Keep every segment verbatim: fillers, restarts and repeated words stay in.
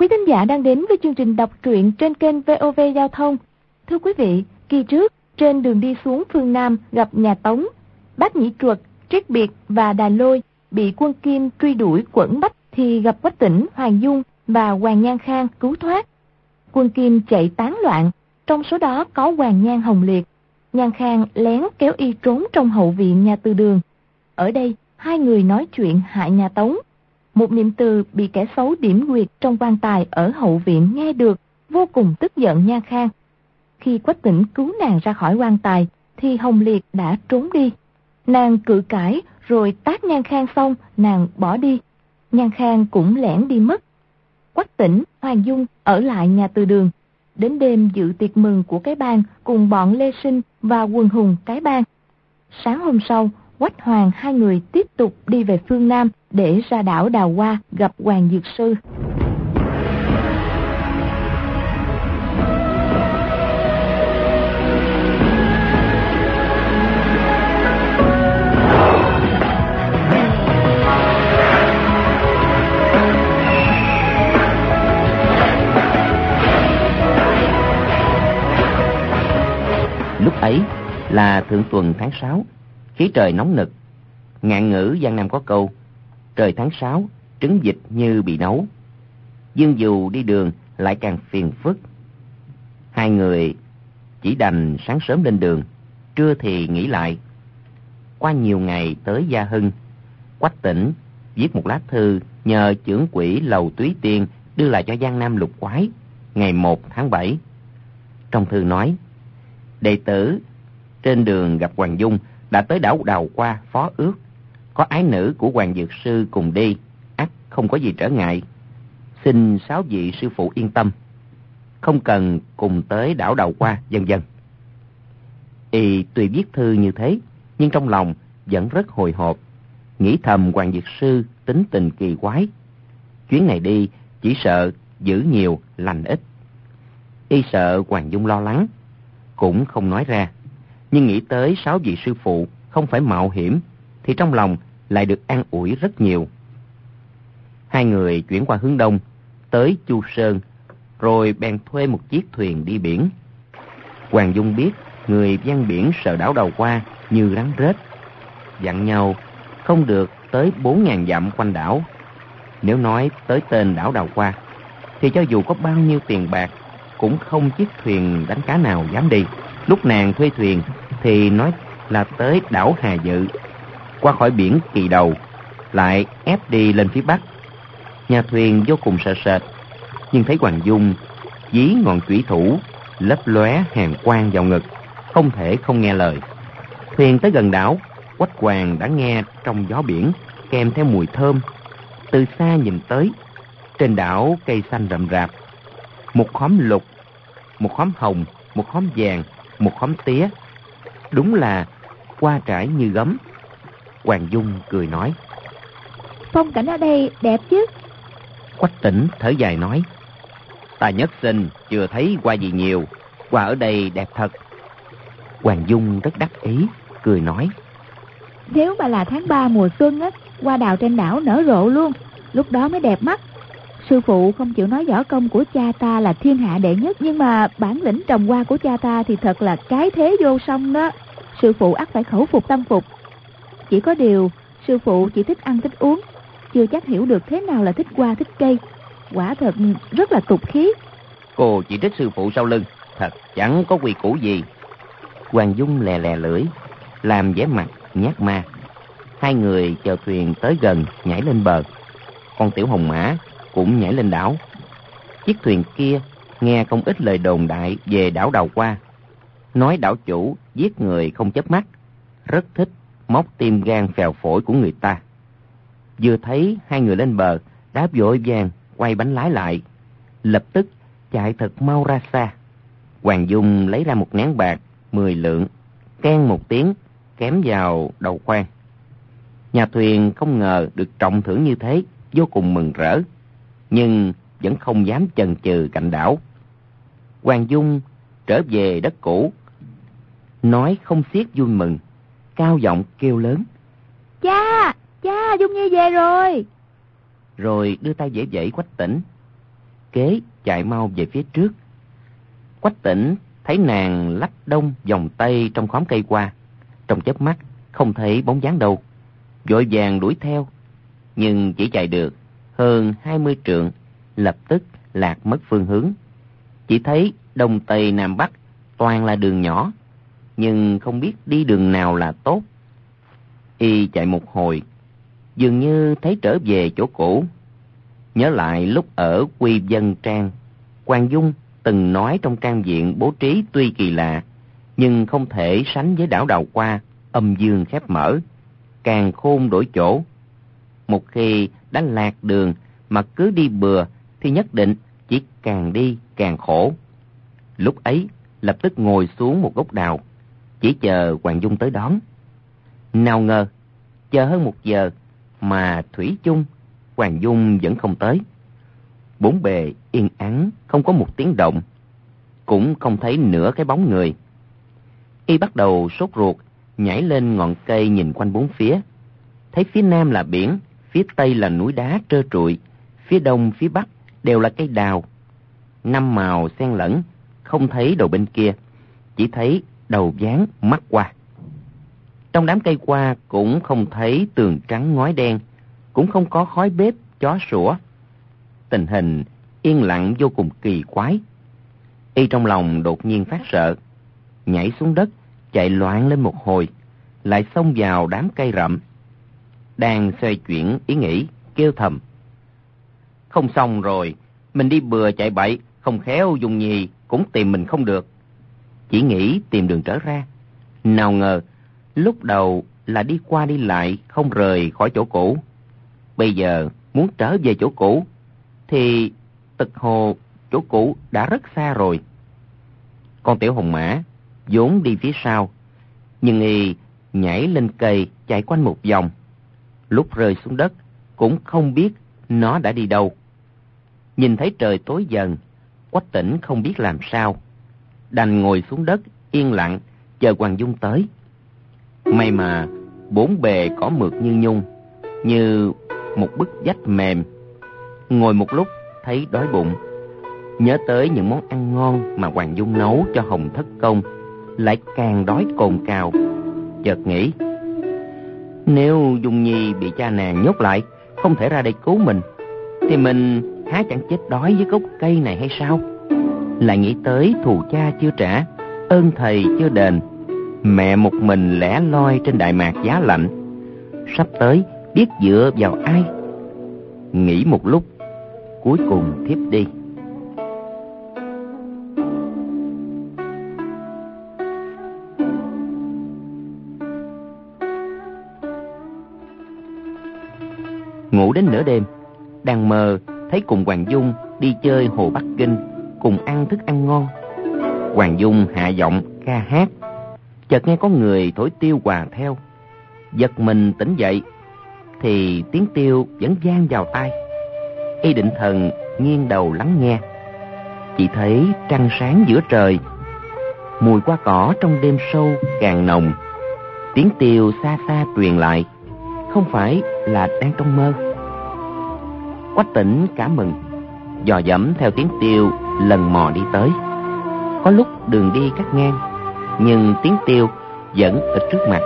Quý thính giả đang đến với chương trình đọc truyện trên kênh vê o vê Giao thông. Thưa quý vị, kỳ trước, trên đường đi xuống phương Nam gặp nhà Tống, Bác Nhĩ Truật, Triết Biệt và Đà Lôi bị quân Kim truy đuổi quẫn bách thì gặp Quách Tĩnh, Hoàng Dung và Hoàng Nhan Khang cứu thoát. Quân Kim chạy tán loạn, trong số đó có Hoàng Nhan Hồng Liệt. Nhan Khang lén kéo y trốn trong hậu viện nhà Từ Đường. Ở đây, hai người nói chuyện hại nhà Tống. Một niệm từ bị kẻ xấu điểm nguyệt trong quan tài ở hậu viện nghe được, vô cùng tức giận Nhan Khang. Khi Quách Tĩnh cứu nàng ra khỏi quan tài, thì Hồng Liệt đã trốn đi. Nàng cự cãi, rồi tát Nhan Khang xong, nàng bỏ đi. Nhan Khang cũng lẻn đi mất. Quách Tĩnh, Hoàng Dung ở lại nhà Từ Đường. Đến đêm dự tiệc mừng của cái bang cùng bọn Lê Sinh và quần hùng cái bang. Sáng hôm sau, Quách Hoàng hai người tiếp tục đi về phương Nam để ra đảo Đào Hoa gặp Hoàng Dược Sư. Lúc ấy là thượng tuần tháng sáu, khí trời nóng nực. Ngạn ngữ Giang Nam có câu: trời tháng sáu, trứng vịt như bị nấu. Dương dù đi đường lại càng phiền phức. Hai người chỉ đành sáng sớm lên đường, trưa thì nghỉ lại. Qua nhiều ngày tới Gia Hưng, Quách Tĩnh viết một lá thư nhờ chưởng quỹ Lầu Túy Tiên đưa lại cho Giang Nam Lục Quái ngày một tháng bảy. Trong thư nói: đệ tử trên đường gặp Hoàng Dung đã tới đảo Đào Hoa phó ước, có ái nữ của Hoàng Dược Sư cùng đi, ắt không có gì trở ngại. Xin sáu vị sư phụ yên tâm, không cần cùng tới đảo Đào Hoa, vân vân. Y tuy viết thư như thế, nhưng trong lòng vẫn rất hồi hộp, nghĩ thầm Hoàng Dược Sư tính tình kỳ quái, chuyến này đi chỉ sợ giữ nhiều lành ít. Y sợ Hoàng Dung lo lắng, cũng không nói ra, nhưng nghĩ tới sáu vị sư phụ không phải mạo hiểm, thì trong lòng lại được an ủi rất nhiều. Hai người chuyển qua hướng đông, tới Chu Sơn, rồi bèn thuê một chiếc thuyền đi biển. Hoàng Dung biết người ven biển sợ đảo Đào Hoa như rắn rết, dặn nhau không được tới bốn ngàn dặm quanh đảo. Nếu nói tới tên đảo Đào Hoa, thì cho dù có bao nhiêu tiền bạc, cũng không chiếc thuyền đánh cá nào dám đi. Lúc nàng thuê thuyền thì nói là tới đảo Hà Dự, qua khỏi biển Kỳ Đầu, lại ép đi lên phía bắc. Nhà thuyền vô cùng sợ sệt, nhưng thấy Hoàng Dung dí ngọn chủy thủ lấp lóe hàn quang vào ngực, không thể không nghe lời. Thuyền tới gần đảo, Quách Hoàng đã nghe trong gió biển kèm theo mùi thơm. Từ xa nhìn tới, trên đảo cây xanh rậm rạp, một khóm lục, một khóm hồng, một khóm vàng, một khóm tía, đúng là hoa trải như gấm. Hoàng Dung cười nói: phong cảnh ở đây đẹp chứ? Quách Tĩnh thở dài nói: ta nhất sinh chưa thấy hoa gì nhiều, hoa ở đây đẹp thật. Hoàng Dung rất đắc ý, cười nói: nếu mà là tháng ba mùa xuân á, hoa đào trên đảo nở rộ luôn, lúc đó mới đẹp mắt. Sư phụ không chịu nói võ công của cha ta là thiên hạ đệ nhất, nhưng mà bản lĩnh trồng hoa của cha ta thì thật là cái thế vô song đó. Sư phụ ắt phải khẩu phục tâm phục. Chỉ có điều sư phụ chỉ thích ăn thích uống, chưa chắc hiểu được thế nào là thích hoa thích cây. Quả thật rất là tục khí. Cô chỉ thích sư phụ sau lưng, thật chẳng có quy củ gì. Hoàng Dung lè lè lưỡi, làm vẻ mặt nhát ma. Hai người chờ thuyền tới gần nhảy lên bờ. Con tiểu hồng mã cũng nhảy lên đảo. Chiếc thuyền kia nghe không ít lời đồn đại về đảo Đào Hoa, nói đảo chủ giết người không chớp mắt, rất thích móc tim gan phèo phổi của người ta. Vừa thấy hai người lên bờ, đáp vội vàng quay bánh lái lại, lập tức chạy thật mau ra xa. Hoàng Dung lấy ra một nén bạc mười lượng, keng một tiếng kém vào đầu khoang. Nhà thuyền không ngờ được trọng thưởng như thế, vô cùng mừng rỡ, nhưng vẫn không dám chần chừ cạnh đảo. Hoàng Dung trở về đất cũ, nói không xiết vui mừng, cao giọng kêu lớn: cha, cha, Dung Nhi về rồi. Rồi đưa tay vẫy vẫy Quách Tĩnh. kế chạy mau về phía trước. Quách Tỉnh thấy nàng lách đông vòng tây trong khóm cây qua, trong chớp mắt không thấy bóng dáng đâu, vội vàng đuổi theo, nhưng chỉ chạy được hơn hai mươi trượng, lập tức lạc mất phương hướng. Chỉ thấy đông tây nam bắc toàn là đường nhỏ, nhưng không biết đi đường nào là tốt. Y chạy một hồi, dường như thấy trở về chỗ cũ. Nhớ lại lúc ở Quy Vân Trang, Hoàng Dung từng nói trong trang viện bố trí tuy kỳ lạ, nhưng không thể sánh với đảo Đào Hoa, âm dương khép mở, càng khôn đổi chỗ. Một khi đã lạc đường mà cứ đi bừa thì nhất định chỉ càng đi càng khổ. Lúc ấy lập tức ngồi xuống một gốc đào, chỉ chờ Hoàng Dung tới đón. Nào ngờ chờ hơn một giờ mà thủy chung Hoàng Dung vẫn không tới. Bốn bề yên ắng, không có một tiếng động, cũng không thấy nửa cái bóng người. Y bắt đầu sốt ruột, nhảy lên ngọn cây nhìn quanh bốn phía. Thấy phía nam là biển, phía tây là núi đá trơ trụi, phía đông phía bắc đều là cây đào. Năm màu xen lẫn, không thấy đầu bên kia, chỉ thấy đầu ván mắt qua. Trong đám cây qua cũng không thấy tường trắng ngói đen, cũng không có khói bếp chó sủa. Tình hình yên lặng vô cùng kỳ quái. Y trong lòng đột nhiên phát sợ, nhảy xuống đất, chạy loạn lên một hồi, lại xông vào đám cây rậm. Đang xoay chuyển ý nghĩ, kêu thầm: không xong rồi, mình đi bừa chạy bậy, không khéo Dung Nhi cũng tìm mình không được. Chỉ nghĩ tìm đường trở ra, nào ngờ lúc đầu là đi qua đi lại không rời khỏi chỗ cũ, bây giờ muốn trở về chỗ cũ thì tực hồ chỗ cũ đã rất xa rồi. Con tiểu hồng mã vốn đi phía sau, nhưng y nhảy lên cây chạy quanh một vòng, lúc rơi xuống đất cũng không biết nó đã đi đâu. Nhìn thấy trời tối dần, Quách Tỉnh không biết làm sao, đành ngồi xuống đất yên lặng chờ Hoàng Dung tới. May mà bốn bề cỏ mượt như nhung, như một bức vách mềm. Ngồi một lúc thấy đói bụng, nhớ tới những món ăn ngon mà Hoàng Dung nấu cho Hồng Thất Công, lại càng đói cồn cào. Chợt nghĩ, nếu Dung Nhi bị cha nàng nhốt lại, không thể ra đây cứu mình, thì mình há chẳng chết đói với gốc cây này hay sao? Lại nghĩ tới thù cha chưa trả, ơn thầy chưa đền, mẹ một mình lẻ loi trên Đại Mạc giá lạnh, sắp tới biết dựa vào ai? Nghĩ một lúc, cuối cùng thiếp đi. Ngủ đến nửa đêm, đang mơ thấy cùng Hoàng Dung đi chơi hồ Bắc Kinh, cùng ăn thức ăn ngon. Hoàng Dung hạ giọng ca hát, chợt nghe có người thổi tiêu hòa theo. Giật mình tỉnh dậy thì tiếng tiêu vẫn vang vào tai. Y định thần nghiêng đầu lắng nghe, chỉ thấy trăng sáng giữa trời, mùi hoa cỏ trong đêm sâu càng nồng. Tiếng tiêu xa xa truyền lại, không phải là đang trong mơ. Quách Tỉnh cả mừng, dò dẫm theo tiếng tiêu lần mò đi tới. Có lúc đường đi cắt ngang, nhưng tiếng tiêu vẫn ở trước mặt.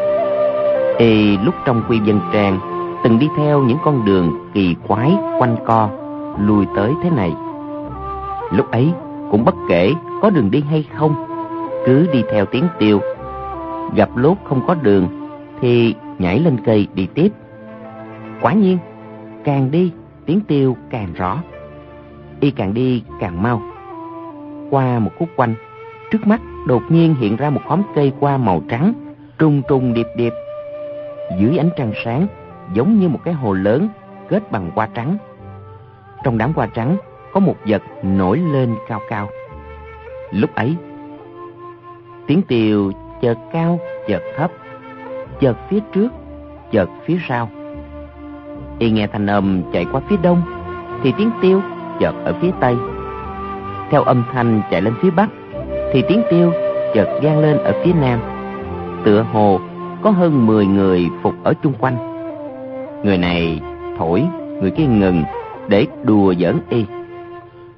Y lúc trong Quy Vân Trang từng đi theo những con đường kỳ quái quanh co lui tới thế này. Lúc ấy cũng bất kể có đường đi hay không, cứ đi theo tiếng tiêu. Gặp lúc không có đường thì nhảy lên cây đi tiếp. Quả nhiên càng đi tiếng tiêu càng rõ, y càng đi càng mau. Qua một khúc quanh, trước mắt đột nhiên hiện ra một khóm cây qua màu trắng, trùng trùng điệp điệp. Dưới ánh trăng sáng, giống như một cái hồ lớn kết bằng hoa trắng. Trong đám hoa trắng có một vật nổi lên cao cao. Lúc ấy, tiếng tiêu chợt cao chợt thấp, chợt phía trước chợt phía sau. Y nghe thanh âm chạy qua phía đông thì tiếng tiêu chợt ở phía tây. Theo âm thanh chạy lên phía bắc thì tiếng tiêu chợt vang lên ở phía nam. Tựa hồ có hơn mười người phục ở chung quanh. Người này thổi, người kia ngừng để đùa giỡn y.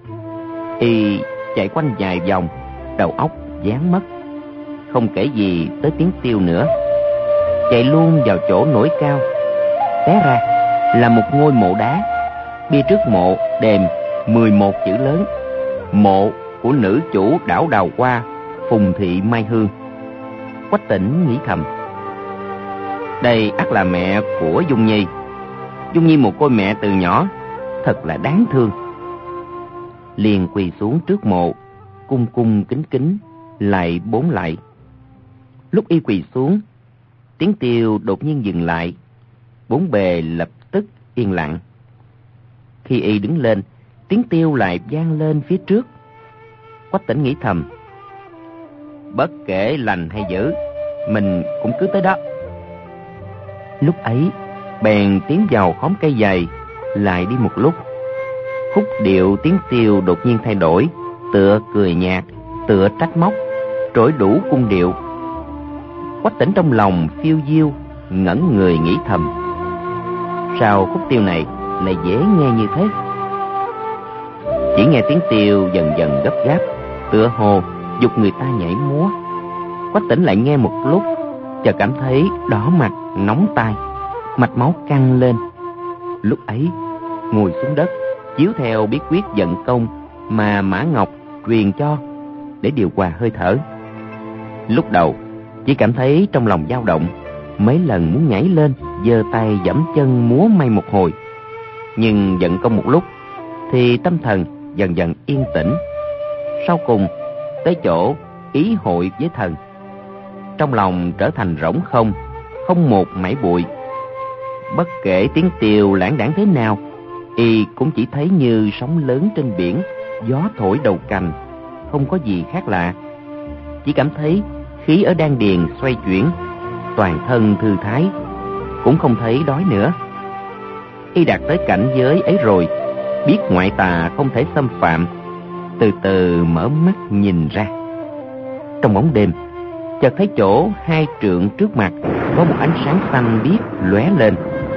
Y chạy quanh vài vòng, đầu óc dán mất, không kể gì tới tiếng Tiêu nữa. Chạy luôn vào chỗ nổi cao. Té ra là một ngôi mộ đá. Bia trước mộ đềm mười một chữ lớn: mộ của nữ chủ đảo Đào Hoa, Phùng Thị Mai Hương. Quách Tỉnh nghĩ thầm, đây ắt là mẹ của Dung Nhi. Dung Nhi một côi mẹ từ nhỏ, thật là đáng thương. Liền quỳ xuống trước mộ, cung cung kính kính lạy bốn lạy. Lúc y quỳ xuống, tiếng Tiêu đột nhiên dừng lại, bốn bề lập tức yên lặng. Khi y đứng lên, tiếng Tiêu lại vang lên phía trước. Quách Tỉnh nghĩ thầm, bất kể lành hay dữ, mình cũng cứ tới đó. Lúc ấy bèn tiến vào khóm cây dày, lại đi một lúc. Khúc điệu tiếng Tiêu đột nhiên thay đổi, tựa cười nhạt, tựa trách móc, trỗi đủ cung điệu. Quách Tỉnh trong lòng phiêu diêu, ngẩn người nghĩ thầm, sao khúc Tiêu này lại dễ nghe như thế? Chỉ nghe tiếng Tiêu dần dần gấp gáp, tựa hồ giục người ta nhảy múa. Quách Tỉnh lại nghe một lúc, chợt cảm thấy đỏ mặt, nóng tai, mạch máu căng lên. Lúc ấy ngồi xuống đất, chiếu theo bí quyết vận công mà Mã Ngọc truyền cho để điều hòa hơi thở. Lúc đầu chỉ cảm thấy trong lòng dao động, mấy lần muốn nhảy lên, giơ tay giẫm chân múa may một hồi. Nhưng vận công một lúc thì tâm thần dần dần yên tĩnh. Sau cùng tới chỗ ý hội với thần, trong lòng trở thành rỗng không, không một mảy bụi. Bất kể tiếng Tiêu lãng đãng thế nào, y cũng chỉ thấy như sóng lớn trên biển, gió thổi đầu cành, không có gì khác lạ. Chỉ cảm thấy khí ở đan điền xoay chuyển, toàn thân thư thái, cũng không thấy đói nữa. Y đạt tới cảnh giới ấy rồi, biết ngoại tà không thể xâm phạm, từ từ mở mắt nhìn ra. Trong bóng đêm, chợt thấy chỗ hai trượng trước mặt có một ánh sáng xanh biếc lóe lên.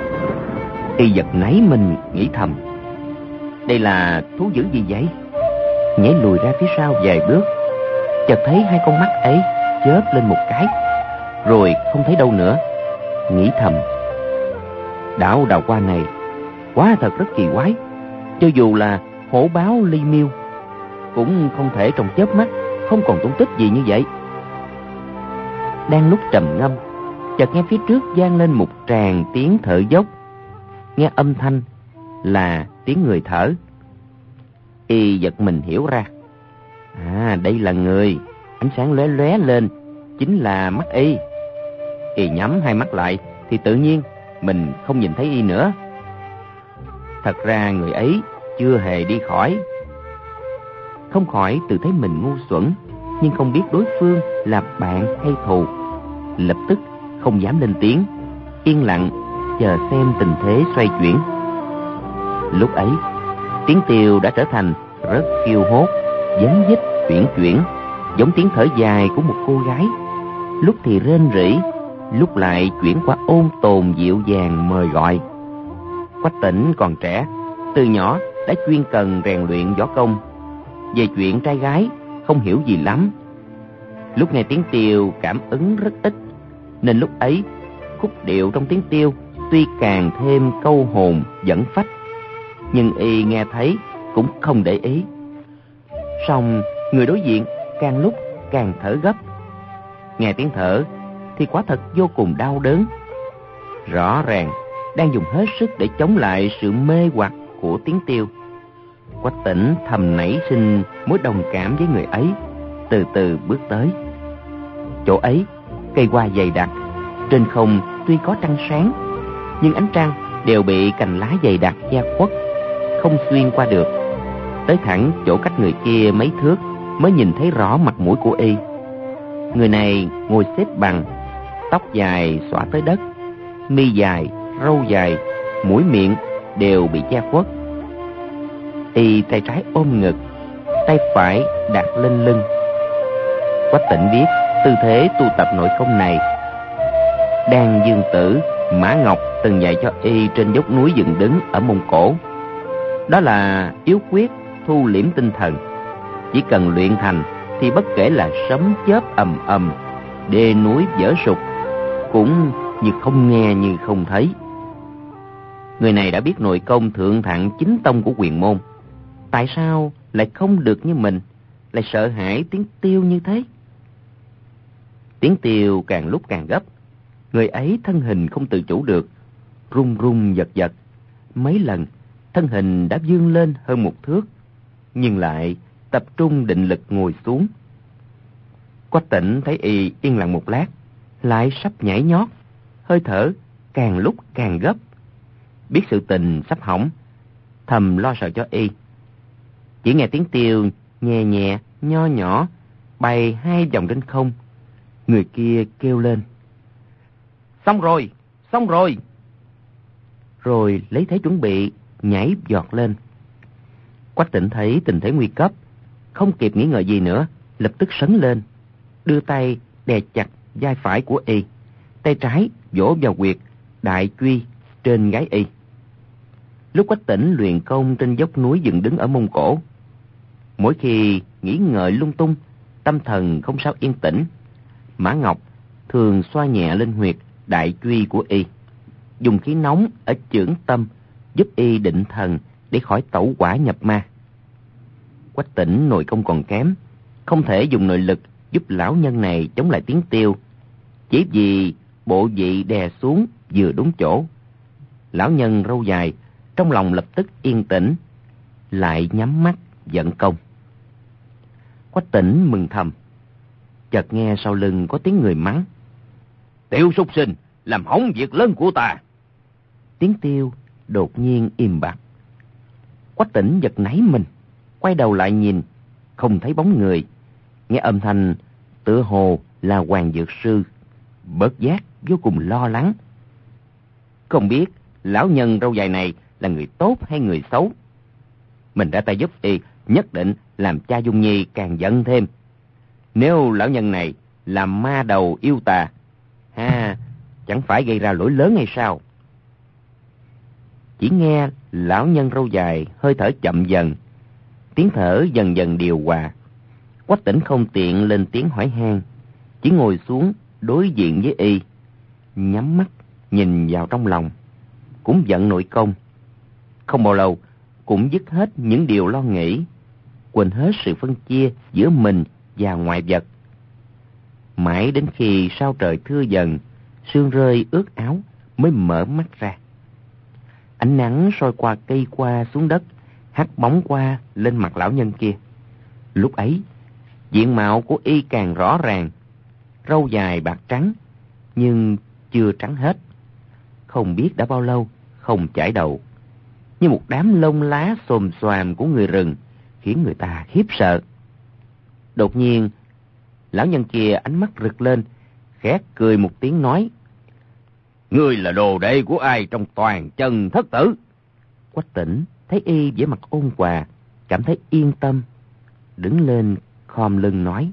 Y giật nảy mình nghĩ thầm, đây là thú dữ gì vậy? Nhảy lùi ra phía sau vài bước, chợt thấy hai con mắt ấy chớp lên một cái, rồi không thấy đâu nữa. Nghĩ thầm, đảo Đào Hoa này quá thật rất kỳ quái, cho dù là hổ báo ly miêu cũng không thể trong chớp mắt không còn tung tích gì như vậy. Đang lúc trầm ngâm, chợt nghe phía trước vang lên một tràng tiếng thở dốc. Nghe âm thanh là tiếng người thở. Y giật mình hiểu ra, à, đây là người. Ánh sáng lóe lóe lên chính là mắt y. Y nhắm hai mắt lại thì tự nhiên mình không nhìn thấy y nữa. Thật ra người ấy chưa hề đi khỏi. Không khỏi tự thấy mình ngu xuẩn, nhưng không biết đối phương là bạn hay thù. Lập tức không dám lên tiếng, yên lặng chờ xem tình thế xoay chuyển. Lúc ấy tiếng Tiêu đã trở thành rất phiêu hốt, dấn dích chuyển chuyển, giống tiếng thở dài của một cô gái, lúc thì rên rỉ, lúc lại chuyển qua ôn tồn dịu dàng mời gọi. Quách Tỉnh còn trẻ, từ nhỏ đã chuyên cần rèn luyện võ công, về chuyện trai gái không hiểu gì lắm. Lúc nghe tiếng Tiêu cảm ứng rất ít, nên lúc ấy khúc điệu trong tiếng Tiêu tuy càng thêm câu hồn dẫn phách, nhưng y nghe thấy cũng không để ý. Song người đối diện càng lúc càng thở gấp, nghe tiếng thở thì quả thật vô cùng đau đớn, rõ ràng đang dùng hết sức để chống lại sự mê hoặc của tiếng Tiêu. Quách Tỉnh thầm nảy sinh mối đồng cảm với người ấy, từ từ bước tới. Chỗ ấy cây hoa dày đặc, trên không tuy có trăng sáng, nhưng ánh trăng đều bị cành lá dày đặc che khuất, không xuyên qua được. Tới thẳng chỗ cách người kia mấy thước mới nhìn thấy rõ mặt mũi của y. Người này ngồi xếp bằng, tóc dài xõa tới đất, mi dài, râu dài, mũi miệng đều bị che khuất. Y tay trái ôm ngực, tay phải đặt lên lưng. Quách Tỉnh biết tư thế tu tập nội công này, Đan Dương Tử, Mã Ngọc từng dạy cho y trên dốc núi dựng đứng ở Mông Cổ. Đó là yếu quyết thu liễm tinh thần, Chỉ cần luyện thành thì bất kể là sấm chớp ầm ầm, đê núi vỡ sụp, cũng như không nghe như không thấy. Người này đã biết nội công thượng thặng chính tông của quyền môn, tại sao lại không được như mình, lại sợ hãi tiếng tiêu như thế? Tiếng tiêu càng lúc càng gấp, người ấy thân hình không tự chủ được, run run giật giật. Mấy lần thân hình đã vươn lên hơn một thước, nhưng lại tập trung định lực ngồi xuống. Quách Tĩnh thấy y yên lặng một lát, lại sắp nhảy nhót, hơi thở càng lúc càng gấp. Biết sự tình sắp hỏng, thầm lo sợ cho y. Chỉ nghe tiếng tiêu nhẹ nhẹ, nho nhỏ, bay hai vòng trên không. Người kia kêu lên: "Xong rồi, xong rồi!" Rồi lấy thế chuẩn bị, nhảy giọt lên. Quách Tĩnh thấy tình thế nguy cấp, không kịp nghĩ ngợi gì nữa, lập tức sấn lên, đưa tay đè chặt vai phải của y, tay trái vỗ vào huyệt đại truy trên gáy y. Lúc Quách Tĩnh luyện công trên dốc núi dựng đứng ở Mông Cổ, mỗi khi nghĩ ngợi lung tung, tâm thần không sao yên tĩnh, Mã Ngọc thường xoa nhẹ lên huyệt đại truy của y, dùng khí nóng ở chưởng tâm giúp y định thần để khỏi tẩu hỏa nhập ma. Quách Tĩnh nội công còn kém, không thể dùng nội lực giúp lão nhân này chống lại tiếng tiêu, chỉ vì bộ vị đè xuống vừa đúng chỗ. Lão nhân râu dài trong lòng lập tức yên tĩnh, lại nhắm mắt vận công. Quách Tĩnh mừng thầm, chợt nghe sau lưng có tiếng người mắng: "Tiểu súc sinh, làm hỏng việc lớn của ta!" Tiếng tiêu đột nhiên im bặt. Quách Tĩnh giật nảy mình, quay đầu lại nhìn, không thấy bóng người. Nghe âm thanh tựa hồ là Hoàng Dược Sư, bất giác vô cùng lo lắng. Không biết lão nhân râu dài này là người tốt hay người xấu. Mình ra tay giúp y, nhất định làm cha Dung Nhi càng giận thêm. Nếu lão nhân này là ma đầu yêu tà, ha, chẳng phải gây ra lỗi lớn hay sao? Chỉ nghe lão nhân râu dài hơi thở chậm dần, tiếng thở dần dần điều hòa. Quách Tĩnh không tiện lên tiếng hỏi han, chỉ ngồi xuống đối diện với y, nhắm mắt nhìn vào trong lòng, cũng vận nội công. Không bao lâu cũng dứt hết những điều lo nghĩ, quên hết sự phân chia giữa mình và ngoại vật. Mãi đến khi sao trời thưa dần, sương rơi ướt áo mới mở mắt ra. Ánh nắng soi qua cây qua xuống đất, hắt bóng qua lên mặt lão nhân kia. Lúc ấy diện mạo của y càng rõ ràng, râu dài bạc trắng, nhưng chưa trắng hết. Không biết đã bao lâu không chải đầu, như một đám lông lá xồm xoàm của người rừng, khiến người ta khiếp sợ. Đột nhiên lão nhân kia ánh mắt rực lên, khẽ cười một tiếng nói: "Ngươi là đồ đệ của ai trong Toàn Chân thất tử?" Quách Tĩnh thấy y vẻ mặt ôn hòa, cảm thấy yên tâm, đứng lên khom lưng nói: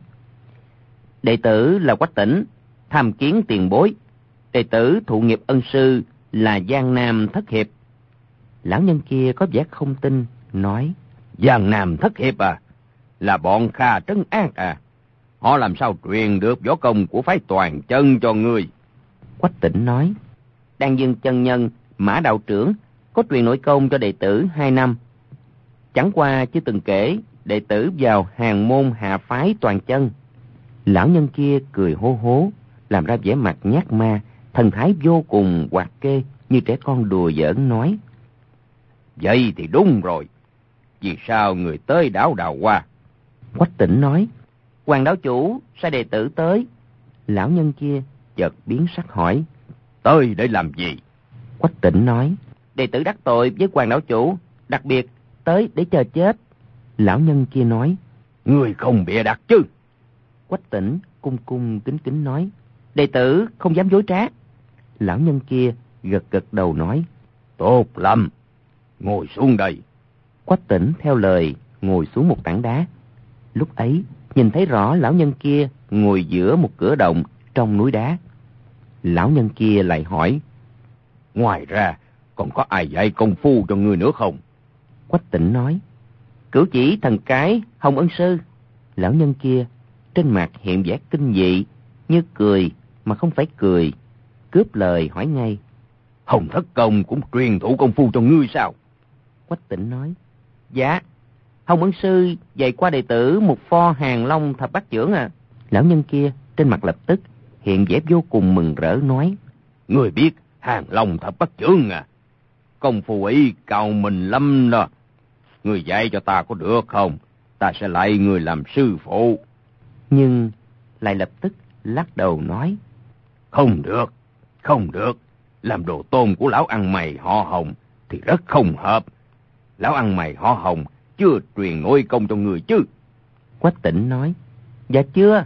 "Đệ tử là Quách Tĩnh, tham kiến tiền bối. Đệ tử thụ nghiệp ân sư là Giang Nam Thất Hiệp." Lão nhân kia có vẻ không tin, nói: "Giang Nam Thất Hiệp à? Là bọn Kha Trấn Ác à? Họ làm sao truyền được võ công của phái Toàn Chân cho ngươi?" Quách Tĩnh nói: "Đan Dương chân nhân Mã đạo trưởng có truyền nội công cho đệ tử hai năm. Chẳng qua chưa từng kể đệ tử vào hàng môn hạ phái Toàn Chân." Lão nhân kia cười hô hố, làm ra vẻ mặt nhát ma, thần thái vô cùng hoạt kê, như trẻ con đùa giỡn nói: "Vậy thì đúng rồi. Vì sao người tới đảo Đào Hoa?" Quách Tĩnh nói: "Hoàng đảo chủ sai đệ tử tới." Lão nhân kia chợt biến sắc hỏi: "Tới để làm gì?" Quách Tĩnh nói: "Đệ tử đắc tội với Hoàng đảo chủ, đặc biệt tới để chờ chết." Lão nhân kia nói: "Ngươi không bịa đặt chứ?" Quách Tĩnh cung cung kính kính nói: "Đệ tử không dám dối trá." Lão nhân kia gật gật đầu nói: "Tốt lắm, ngồi xuống đây." Quách Tĩnh theo lời ngồi xuống một tảng đá. Lúc ấy nhìn thấy rõ lão nhân kia ngồi giữa một cửa động trong núi đá. Lão nhân kia lại hỏi: "Ngoài ra còn có ai dạy công phu cho ngươi nữa không?" Quách Tĩnh nói: "Cửu Chỉ Thần Cái Hồng Ân Sư." Lão nhân kia trên mặt hiện vẻ kinh dị, như cười mà không phải cười, cướp lời hỏi ngay. Hồng Thất Công cũng truyền thụ công phu cho ngươi sao? Quách Tĩnh nói. Dạ, Hồng Ân sư dạy qua đệ tử một pho Hàng Long Thập Bát Chưởng à. Lão nhân kia trên mặt lập tức hiện vẻ vô cùng mừng rỡ nói. Ngươi biết Hàng Long Thập Bát Chưởng à? Công phu ấy cao mình lắm đó. Ngươi dạy cho ta có được không? Ta sẽ lại ngươi làm sư phụ. Nhưng lại lập tức lắc đầu nói. Không được, không được. Làm đồ tôn của lão ăn mày họ Hồng thì rất không hợp. Lão ăn mày họ Hồng chưa truyền nổi công cho người chứ? Quách Tĩnh nói. Dạ chưa.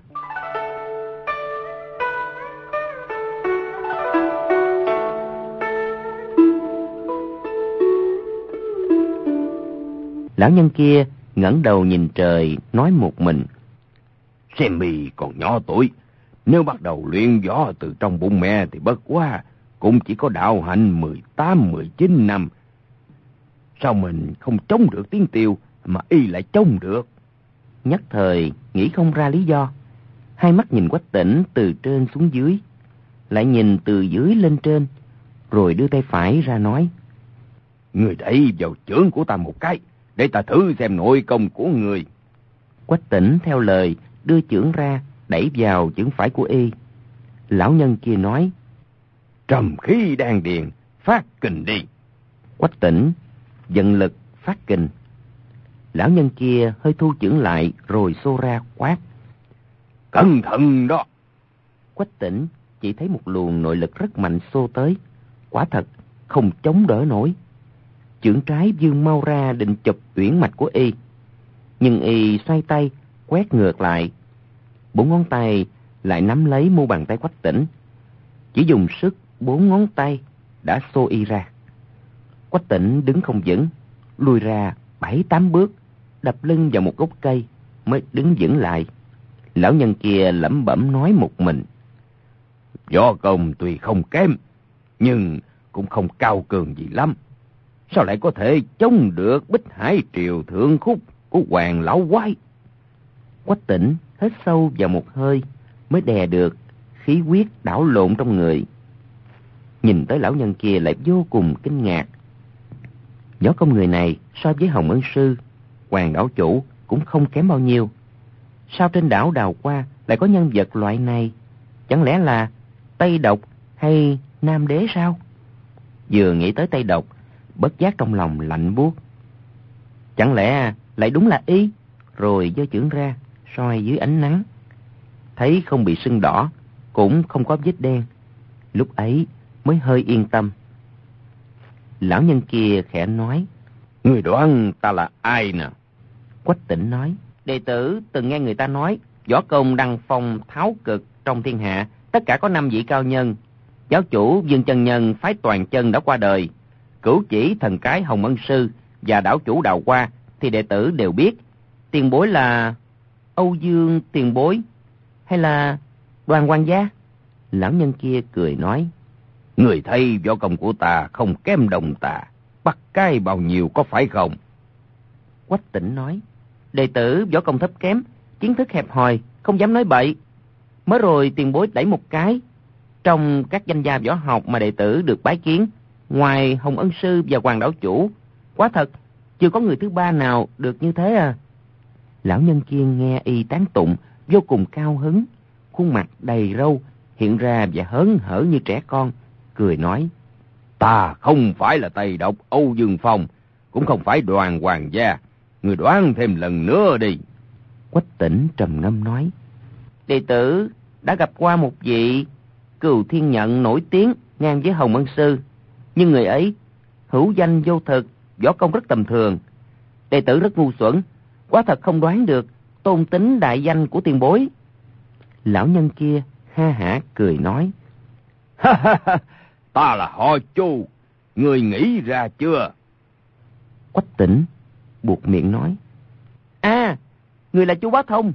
Lão nhân kia ngẩng đầu nhìn trời, nói một mình. Xem mì còn nhỏ tuổi, nếu bắt đầu luyện võ từ trong bụng mẹ thì bất quá cũng chỉ có đạo hạnh mười tám mười chín năm. Sao mình không chống được tiếng Tiêu mà y lại chống được? Nhất thời nghĩ không ra lý do. Hai mắt nhìn Quách Tĩnh từ trên xuống dưới, lại nhìn từ dưới lên trên, rồi đưa tay phải ra nói. Người đẩy vào chưởng của ta một cái, để ta thử xem nội công của người. Quách Tĩnh theo lời đưa chưởng ra, đẩy vào chưởng phải của y. Lão nhân kia nói. Trầm khí đan điền, phát kình đi. Quách Tĩnh dần lực phát kình. Lão nhân kia hơi thu chưởng lại rồi xô ra quát. Cẩn thận đó. Quách Tĩnh chỉ thấy một luồng nội lực rất mạnh xô tới. Quả thật không chống đỡ nổi. Chưởng trái vươn mau ra định chụp uyển mạch của y. Nhưng y xoay tay quét ngược lại. Bốn ngón tay lại nắm lấy mu bàn tay Quách Tĩnh. Chỉ dùng sức bốn ngón tay đã xô y ra. Quách Tĩnh đứng không vững, lùi ra bảy tám bước, đập lưng vào một gốc cây mới đứng vững lại. Lão nhân kia lẩm bẩm nói một mình. Võ công tuy không kém, nhưng cũng không cao cường gì lắm. Sao lại có thể chống được Bích Hải Triều Thượng Khúc của Hoàng Lão Quái? Quách Tĩnh hít sâu vào một hơi mới đè được khí huyết đảo lộn trong người. Nhìn tới lão nhân kia lại vô cùng kinh ngạc. Võ công người này so với Hồng Ân sư, Hoàng đảo chủ cũng không kém bao nhiêu. Sao trên đảo Đào Hoa lại có nhân vật loại này? Chẳng lẽ là Tây Độc hay Nam Đế sao? Vừa nghĩ tới Tây Độc, bất giác trong lòng lạnh buốt. Chẳng lẽ lại đúng là y? Rồi giơ chưởng ra, soi dưới ánh nắng. Thấy không bị sưng đỏ, cũng không có vết đen. Lúc ấy mới hơi yên tâm. Lão nhân kia khẽ nói. Người đoán ta là ai nè? Quách Tĩnh nói. Đệ tử từng nghe người ta nói, võ công đăng phong tháo cực trong thiên hạ, tất cả có năm vị cao nhân. Giáo chủ Dương Chân Nhân phái Toàn Chân đã qua đời. Cửu chỉ thần cái Hồng Ân sư và đảo chủ Đào Hoa thì đệ tử đều biết. Tiền bối là Âu Dương tiền bối hay là Đoàn Hoàng gia? Lão nhân kia cười nói. Người thấy võ công của ta không kém Đồng Tà, bắt cái bao nhiêu có phải không? Quách Tĩnh nói. Đệ tử võ công thấp kém, kiến thức hẹp hòi, không dám nói bậy. Mới rồi tiền bối đẩy một cái. Trong các danh gia võ học mà đệ tử được bái kiến, ngoài Hồng Ân sư và Hoàng đảo chủ, quả thật chưa có người thứ ba nào được như thế à. Lão nhân kia nghe y tán tụng vô cùng cao hứng, khuôn mặt đầy râu hiện ra vẻ hớn hở như trẻ con, cười nói. Ta không phải là Tây Độc Âu Dương Phong, cũng không phải Đoàn Hoàng gia. Người đoán thêm lần nữa đi. Quách Tĩnh trầm ngâm nói. Đệ tử đã gặp qua một vị Cừu Thiên Nhận nổi tiếng ngang với Hồng Ân sư, nhưng người ấy hữu danh vô thực, võ công rất tầm thường. Đệ tử rất ngu xuẩn, quả thật không đoán được tôn tính đại danh của tiền bối. Lão nhân kia ha hả cười nói. Ha ha ha, ta là họ Chu, người nghĩ ra chưa? Quách Tĩnh buộc miệng nói. À, người là Chu Bá Thông.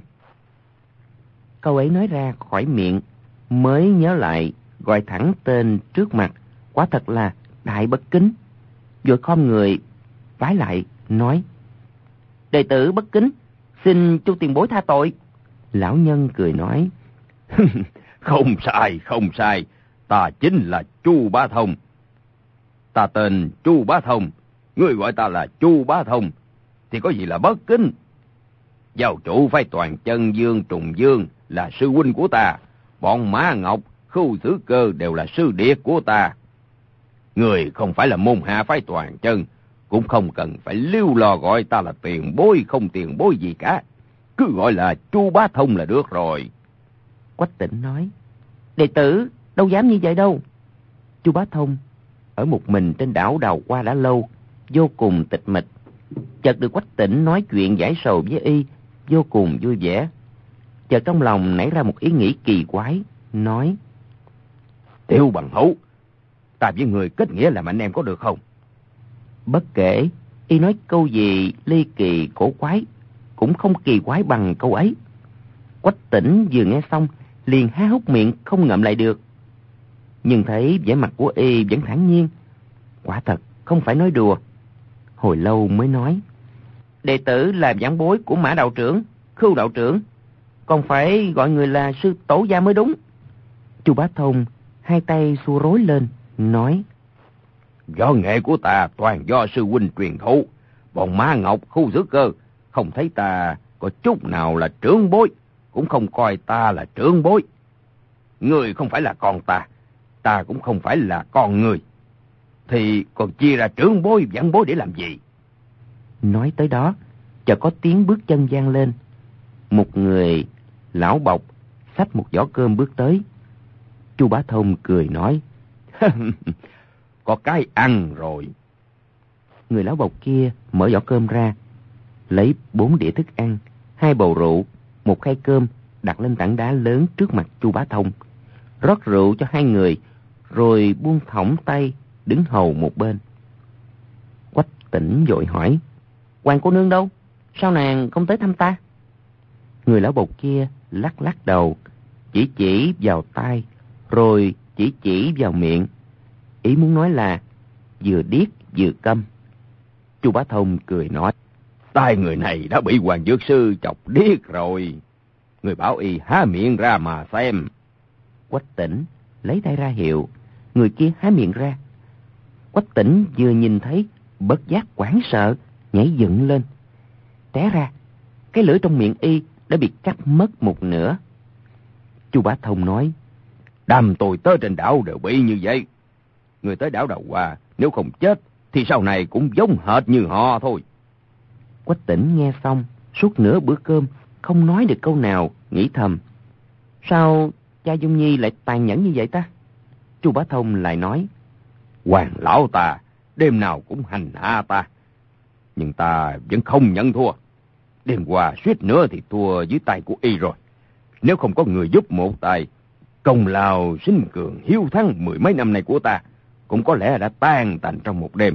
Câu ấy nói ra khỏi miệng mới nhớ lại gọi thẳng tên trước mặt, quả thật là Đại Bất Kính. Vội khom người vái lại nói. Đệ tử bất kính Xin chu tiền bối tha tội. Lão nhân cười nói. Không sai, không sai. Ta chính là Chu Bá Thông. Ta tên Chu Bá Thông. Ngươi gọi ta là Chu Bá Thông thì có gì là bất kính. Giáo chủ phái Toàn Chân Dương Trùng Dương là sư huynh của ta. Bọn Mã Ngọc, Khưu Xử Cơ đều là sư điệt của ta. Người không phải là môn hạ phái Toàn Chân, cũng không cần phải lưu lo gọi ta là tiền bối không tiền bối gì cả. Cứ gọi là Chu Bá Thông là được rồi. Quách Tĩnh nói. Đệ tử đâu dám như vậy đâu. Chu Bá Thông ở một mình trên đảo đào qua đã lâu, vô cùng tịch mịch. Chợt được Quách Tĩnh nói chuyện giải sầu với y, vô cùng vui vẻ. Chợt trong lòng nảy ra một ý nghĩ kỳ quái, nói. Tiểu bằng hữu, ta với người kết nghĩa làm anh em có được không? Bất kể y nói câu gì ly kỳ cổ quái, cũng không kỳ quái bằng câu ấy. Quách Tĩnh vừa nghe xong liền há hốc miệng không ngậm lại được. Nhưng thấy vẻ mặt của y vẫn thản nhiên, quả thật không phải nói đùa. Hồi lâu mới nói. Đệ tử là giảng bối của Mã đạo trưởng, Khưu đạo trưởng, còn phải gọi người là sư tổ gia mới đúng. Chu Bá Thông hai tay xua rối lên, nói. Võ nghệ của ta toàn do sư huynh truyền thụ. Bọn Mã Ngọc, Khưu Xử Cơ không thấy ta có chút nào là trưởng bối, cũng không coi ta là trưởng bối. Người không phải là con ta, ta cũng không phải là con người, thì còn chia ra trưởng bối giảng bối để làm gì? Nói tới đó, chợt có tiếng bước chân vang lên. Một người lão bộc xách một giỏ cơm bước tới. Chu Bá Thông cười nói. Có cái ăn rồi. Người lão bộc kia mở giỏ cơm ra, lấy bốn đĩa thức ăn, hai bầu rượu, một khay cơm đặt lên tảng đá lớn trước mặt Chu Bá Thông, rót rượu cho hai người, rồi buông thõng tay đứng hầu một bên. Quách Tĩnh vội hỏi. Hoàng cô nương đâu? Sao nàng không tới thăm ta? Người lão bộc kia lắc lắc đầu, chỉ chỉ vào tai, rồi chỉ chỉ vào miệng. Ý muốn nói là vừa điếc vừa câm. Chu Bá Thông cười nói. Tai người này đã bị Hoàng Dược Sư chọc điếc rồi. Người bảo y há miệng ra mà xem. Quách Tĩnh lấy tay ra hiệu. Người kia há miệng ra. Quách Tĩnh vừa nhìn thấy, bất giác hoảng sợ, nhảy dựng lên. Té ra, cái lưỡi trong miệng y đã bị cắt mất một nửa. Chu Bá Thông nói. Đám tôi tới trên đảo đều bị như vậy. Người tới đảo Đào Hoa, nếu không chết, thì sau này cũng giống hệt như họ thôi. Quách Tĩnh nghe xong, suốt nửa bữa cơm, không nói được câu nào, nghĩ thầm. Sao cha Dung Nhi lại tàn nhẫn như vậy ta? Chu Bá Thông lại nói. Hoàng lão ta, đêm nào cũng hành hạ ta. Nhưng ta vẫn không nhận thua. Đêm qua suýt nữa thì thua dưới tay của y rồi. Nếu không có người giúp một tay, công lao sinh cường hiếu thắng mười mấy năm nay của ta cũng có lẽ đã tan tành trong một đêm.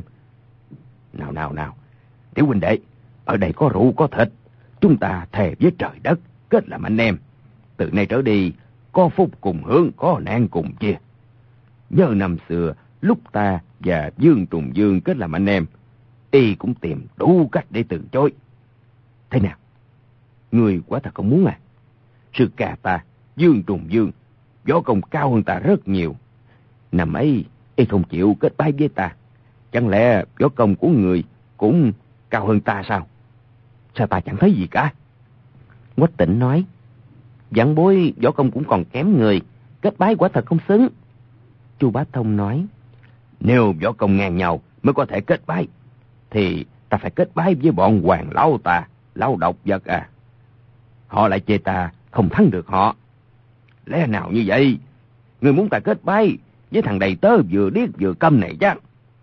Nào nào nào, tiểu huynh đệ, ở đây có rượu có thịt, chúng ta thề với trời đất, kết làm anh em. Từ nay trở đi, có phúc cùng hưởng, có nạn cùng chia. Nhớ năm xưa, lúc ta và Dương Trùng Dương kết làm anh em, y cũng tìm đủ cách để từ chối. Thế nào? Người quả thật không muốn à? Sư ca ta, Dương Trùng Dương, võ công cao hơn ta rất nhiều. Năm ấy, y không chịu kết bái với ta. Chẳng lẽ võ công của người cũng cao hơn ta sao? Sao ta chẳng thấy gì cả? Quách Tĩnh nói. Vãn bối võ công cũng còn kém người, kết bái quả thật không xứng. Chu Bá Thông nói. Nếu võ công ngang nhau mới có thể kết bái, thì ta phải kết bái với bọn Hoàng lão ta, lão độc vật à. Họ lại chê ta không thắng được họ. Lẽ nào như vậy? Người muốn ta kết bái với thằng đầy tớ vừa điếc vừa câm này chắc?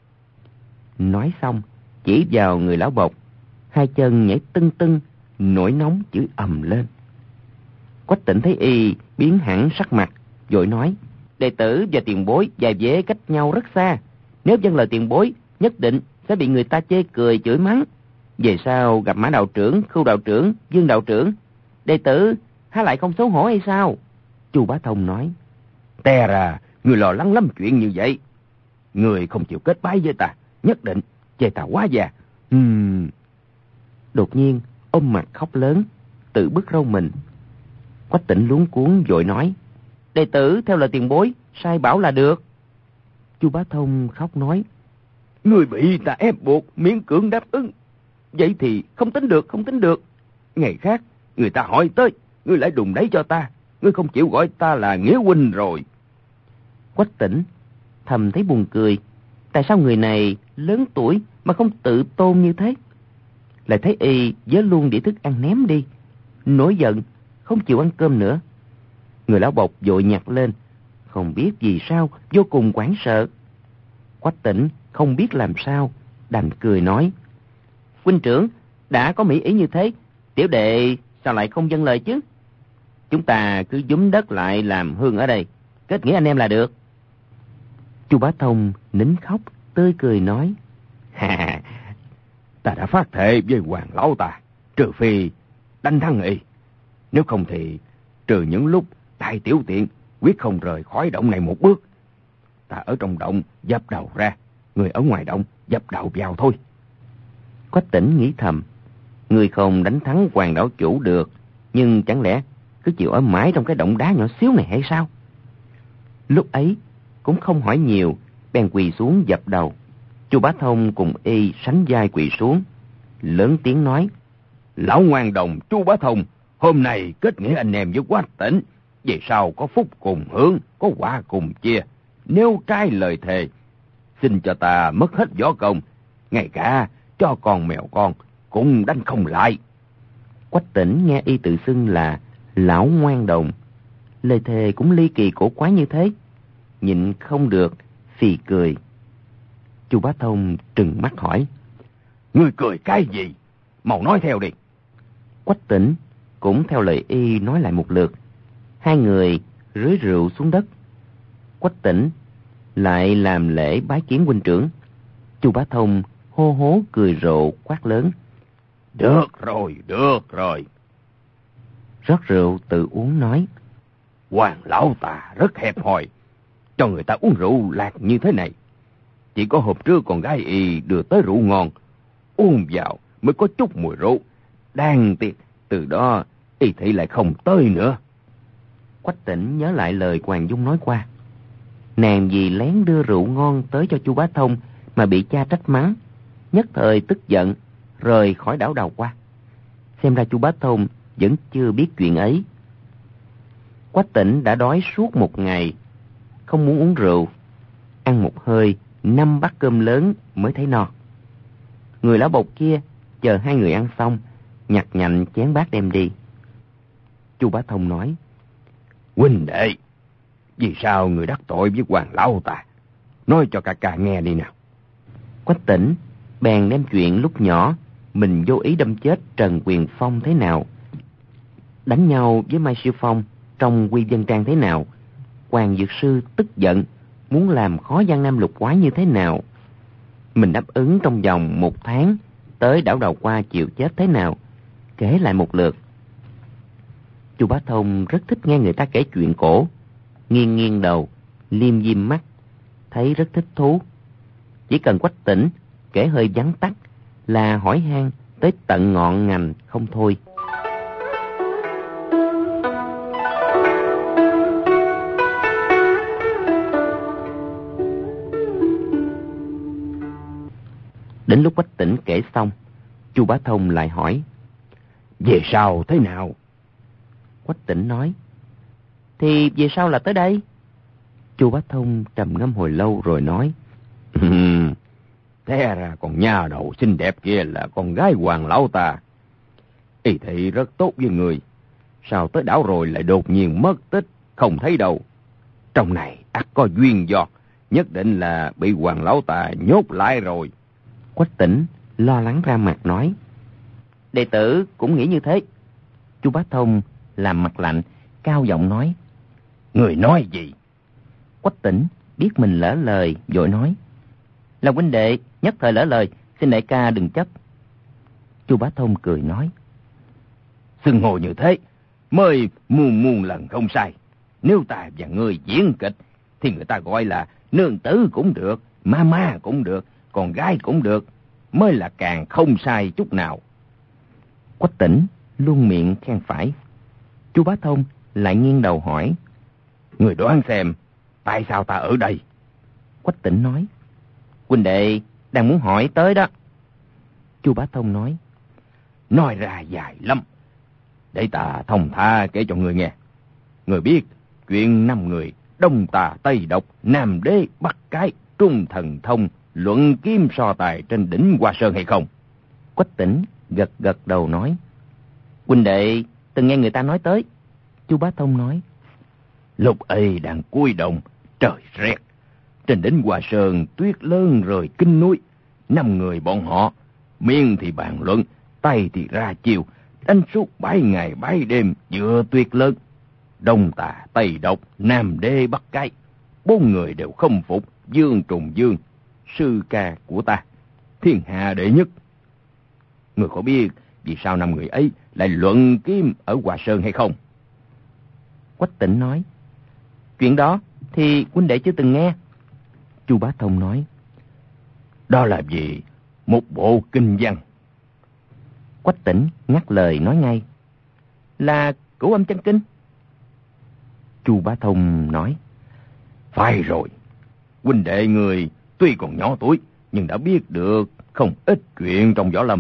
Nói xong, chỉ vào người lão bộc, hai chân nhảy tưng tưng, nổi nóng chửi ầm lên. Quách Tĩnh thấy y biến hẳn sắc mặt, vội nói. Đệ tử và tiền bối dài dế cách nhau rất xa. Nếu vâng lời tiền bối, nhất định sẽ bị người ta chê cười chửi mắng. Về sau gặp Mã đạo trưởng, Khưu đạo trưởng, Dương đạo trưởng, đệ tử há lại không xấu hổ hay sao? Chu Bá Thông nói. Té ra, người lo lắng lắm chuyện như vậy. Người không chịu kết bái với ta, nhất định chê ta quá già. Hmm. Đột nhiên ôm mặt khóc lớn, tự bứt râu mình. Quách Tỉnh luống cuống vội nói: đệ tử theo lời tiền bối, sai bảo là được. Chu Bá Thông khóc nói: Người bị ta ép buộc, miễn cưỡng đáp ứng. Vậy thì không tính được, không tính được. Ngày khác, người ta hỏi tới, ngươi lại đùng đẩy cho ta. Ngươi không chịu gọi ta là nghĩa huynh rồi. Quách Tỉnh thầm thấy buồn cười. Tại sao người này lớn tuổi mà không tự tôn như thế? Lại thấy y vớ luôn đĩa thức ăn ném đi, nổi giận, không chịu ăn cơm nữa. Người lão bộc vội nhặt lên, không biết vì sao, vô cùng hoảng sợ. Quách Tỉnh không biết làm sao, đành cười nói: huynh trưởng đã có mỹ ý như thế, tiểu đệ sao lại không vâng lời chứ? Chúng ta cứ dúm đất lại làm hương ở đây, kết nghĩa anh em là được. Chu Bá Thông nín khóc, tươi cười nói: ha, ta đã phát thệ với hoàng lão ta, trừ phi đánh thắng y, nếu không thì trừ những lúc tại tiểu tiện, quyết không rời khỏi động này một bước. Ta ở trong động dập đầu ra, người ở ngoài động dập đầu vào thôi. Quách Tỉnh nghĩ thầm, người không đánh thắng hoàng đảo chủ được, nhưng chẳng lẽ cứ chịu ở mãi trong cái động đá nhỏ xíu này hay sao? Lúc ấy cũng không hỏi nhiều, bèn quỳ xuống dập đầu. Chu Bá Thông cùng y sánh vai quỳ xuống, lớn tiếng nói: lão ngoan đồng Chu Bá Thông, hôm nay kết nghĩa anh em với Quách Tỉnh, về sau có phúc cùng hưởng, có quả cùng chia. Nếu trái lời thề, xin cho ta mất hết võ công, ngay cả cho con mèo con cũng đánh không lại. Quách Tỉnh nghe y tự xưng là lão ngoan đồng, lời thề cũng ly kỳ cổ quái như thế, nhịn không được, phì cười. Chu Bá Thông trừng mắt hỏi: ngươi cười cái gì? Mau nói theo đi. Quách Tỉnh cũng theo lời y nói lại một lượt. Hai người rưới rượu xuống đất. Quách Tỉnh lại làm lễ bái kiến huynh trưởng. Chu Bá Thông hô hố cười rộ quát lớn: được rồi, được rồi. Rót rượu tự uống nói: hoàng lão ta rất hẹp hòi, cho người ta uống rượu lạc như thế này. Chỉ có hôm trước con gái y đưa tới rượu ngon, uống vào mới có chút mùi rượu. Đáng tiếc, từ đó y thị lại không tới nữa. Quách Tỉnh nhớ lại lời Hoàng Dung nói qua. Nàng vì lén đưa rượu ngon tới cho Chu Bá Thông mà bị cha trách mắng, nhất thời tức giận, rời khỏi đảo Đào Hoa. Xem ra Chu Bá Thông vẫn chưa biết chuyện ấy. Quách Tỉnh đã đói suốt một ngày, không muốn uống rượu, ăn một hơi năm bát cơm lớn mới thấy no. Người lão bộc kia chờ hai người ăn xong, nhặt nhạnh chén bát đem đi. Chu Bá Thông nói: huynh đệ, vì sao người đắc tội với hoàng lão ta? Nói cho ca ca nghe đi nào. Quách Tỉnh bèn đem chuyện lúc nhỏ mình vô ý đâm chết Trần Quyền Phong thế nào, đánh nhau với Mai Siêu Phong trong Quy Vân Trang thế nào, Hoàng Dược Sư tức giận muốn làm khó Giang Nam lục quái như thế nào, mình đáp ứng trong vòng một tháng tới đảo Đào Hoa chịu chết thế nào, kể lại một lượt. Chu Bá Thông rất thích nghe người ta kể chuyện cổ, nghiêng nghiêng đầu, liêm diêm mắt, thấy rất thích thú. Chỉ cần Quách Tỉnh kể hơi vắn tắt là hỏi han tới tận ngọn ngành không thôi. Đến lúc Quách Tỉnh kể xong, Chu Bá Thông lại hỏi: về sau thế nào? Quách Tỉnh nói: thì về sau là tới đây. Chu Bá Thông trầm ngâm hồi lâu rồi nói: thế ra con nha đầu xinh đẹp kia là con gái hoàng lão ta. Y thị rất tốt với người, sao tới đảo rồi lại đột nhiên mất tích, không thấy đâu. Trong này ắt có duyên do, nhất định là bị hoàng lão ta nhốt lại rồi. Quách Tỉnh lo lắng ra mặt nói: đệ tử cũng nghĩ như thế. Chu Bá Thông làm mặt lạnh, cao giọng nói: người nói gì? Quách Tỉnh biết mình lỡ lời, vội nói: là huynh đệ nhất thời lỡ lời, xin đại ca đừng chấp. Chu Bá Thông cười nói: xưng hô như thế mới muôn muôn lần không sai. Nếu ta và ngươi diễn kịch thì người ta gọi là nương tử cũng được, ma ma cũng được, con gái cũng được, mới là càng không sai chút nào. Quách Tỉnh luôn miệng khen phải. Chu Bá Thông lại nghiêng đầu hỏi: Người đoán xem, tại sao ta ở đây? Quách Tĩnh nói: Huynh đệ đang muốn hỏi tới đó. Chu Bá Thông nói: Nói ra dài lắm, để ta thông tha kể cho người nghe. Người biết chuyện năm người Đông Tà Tây Độc, Nam Đế Bắc Cái, Trung Thần Thông luận kiếm so tài trên đỉnh Hoa Sơn hay không? Quách Tĩnh gật gật đầu nói: Huynh đệ từng nghe người ta nói tới. Chu Bá Thông nói: Lúc ấy đang cuối đông, trời rét, trên đỉnh Hoa Sơn tuyết lớn rơi kinh núi. Năm người bọn họ miệng thì bàn luận, tay thì ra chiều, đánh suốt bảy ngày bảy đêm giữa tuyết lớn. Đông Tà Tây Độc, Nam Đế Bắc Cái, bốn người đều không phục Dương Trùng Dương, sư ca của ta, thiên hạ đệ nhất. Người có biết vì sao năm người ấy lại luận kiếm ở Hoa Sơn hay không? Quách Tĩnh nói: Chuyện đó thì huynh đệ chưa từng nghe. Chu Bá Thông nói: Đó là vì một bộ kinh văn. Quách Tĩnh ngắt lời nói ngay: Là Cửu Âm Chân Kinh. Chu Bá Thông nói: Phải rồi, huynh đệ người tuy còn nhỏ tuổi nhưng đã biết được không ít chuyện trong võ lâm.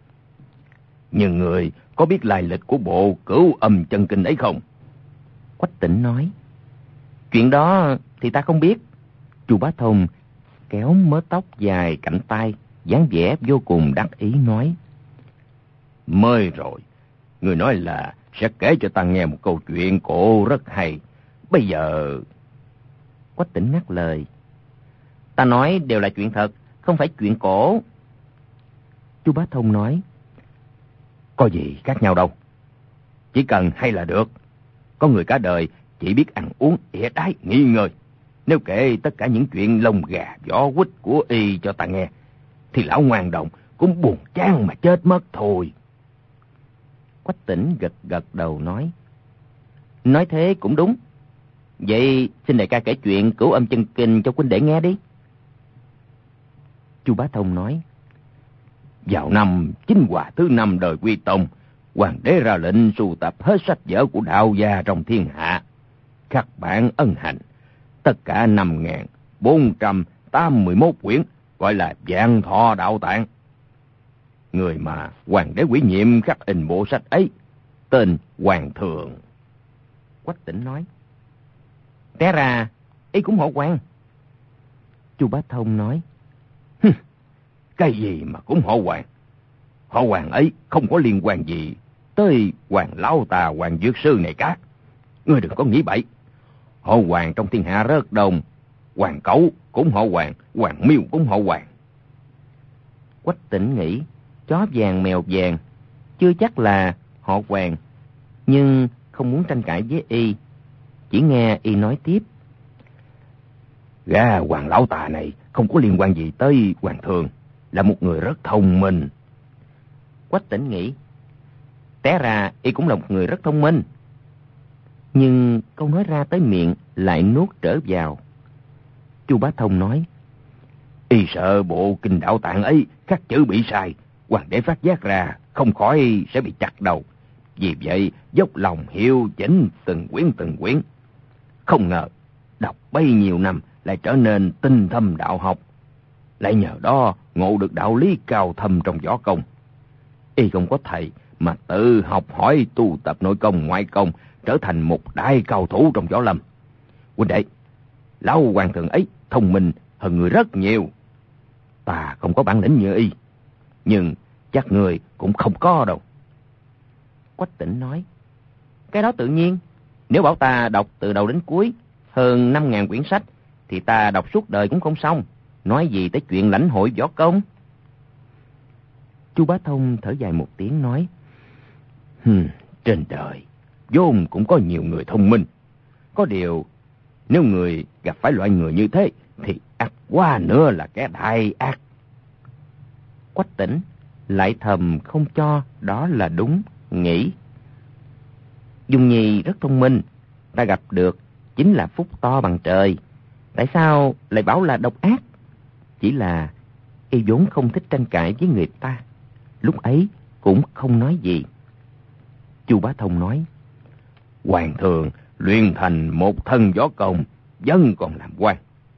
Nhưng người có biết lai lịch của bộ Cửu Âm Chân Kinh ấy không? Quách Tĩnh nói: Chuyện đó thì ta không biết. Chu Bá Thông kéo mớ tóc dài cạnh tai, dáng vẻ vô cùng đắc ý nói: Mới rồi, người nói là sẽ kể cho ta nghe một câu chuyện cổ rất hay. Bây giờ... Quách Tĩnh ngắt lời: Ta nói đều là chuyện thật, không phải chuyện cổ. Chu Bá Thông nói: Có gì khác nhau đâu, chỉ cần hay là được. Có người cả đời chỉ biết ăn uống, ỉa đái, nghỉ ngơi. Nếu kể tất cả những chuyện lông gà, vỏ quýt của y cho ta nghe, thì lão ngoan đồng cũng buồn chán mà chết mất thôi. Quách Tĩnh gật gật đầu nói: Nói thế cũng đúng. Vậy xin đại ca kể chuyện Cửu Âm Chân Kinh cho huynh đệ nghe đi. Chu Bá Thông nói: Vào năm Chính Hòa thứ năm đời Quy Tông, hoàng đế ra lệnh sưu tập hết sách vở của đạo gia trong thiên hạ, khắc bản ân hành, tất cả năm nghìn bốn trăm tám mươi mốt quyển, gọi là Vạn Thọ Đạo Tạng. Người mà hoàng đế ủy nhiệm khắc in bộ sách ấy tên Hoàng Thượng. Quách Tĩnh nói: Té ra ấy cũng họ Hoàng. Chu Bá Thông nói: Cái gì mà cũng họ Hoàng? Họ Hoàng ấy không có liên quan gì tới Hoàng lão ta Hoàng Dược Sư này cả. Ngươi đừng có nghĩ bậy. Họ Hoàng trong thiên hạ rất đông. Hoàng Cẩu cũng họ Hoàng, Hoàng Miêu cũng họ Hoàng. Quách Tĩnh nghĩ chó vàng mèo vàng, chưa chắc là họ Hoàng, nhưng không muốn tranh cãi với y. Chỉ nghe y nói tiếp: Gã Hoàng lão tà này không có liên quan gì tới Hoàng Thượng, là một người rất thông minh. Quách Tĩnh nghĩ té ra y cũng là một người rất thông minh, nhưng câu nói ra tới miệng lại nuốt trở vào. Chu Bá Thông nói: Y sợ bộ kinh đạo tạng ấy khắc chữ bị sai, hoàng đế phát giác ra không khỏi sẽ bị chặt đầu. Vì vậy dốc lòng hiệu chỉnh từng quyển từng quyển. Không ngờ đọc bấy nhiêu năm lại trở nên tinh thâm đạo học, lại nhờ đó ngộ được đạo lý cao thâm trong võ công. Y không có thầy mà tự học hỏi tu tập nội công ngoại công, trở thành một đại cao thủ trong võ lâm. Huynh đệ, lão hoàng thượng ấy thông minh hơn người rất nhiều. Ta không có bản lĩnh như y, nhưng chắc người cũng không có đâu. Quách Tĩnh nói: Cái đó tự nhiên. Nếu bảo ta đọc từ đầu đến cuối hơn năm ngàn quyển sách thì ta đọc suốt đời cũng không xong, nói gì tới chuyện lãnh hội võ công. Chu Bá Thông thở dài một tiếng nói: Hừm, trên đời vốn cũng có nhiều người thông minh. Có điều nếu người gặp phải loại người như thế thì ắt quá nữa là kẻ đại ác. Quách Tĩnh lại thầm không cho đó là đúng, nghĩ: Dung Nhi rất thông minh, ta gặp được chính là phúc to bằng trời. Tại sao lại bảo là độc ác? Chỉ là y vốn không thích tranh cãi với người ta, lúc ấy cũng không nói gì. Chu Bá Thông nói: Hoàng thượng luyện thành một thân võ công, vẫn còn làm quan.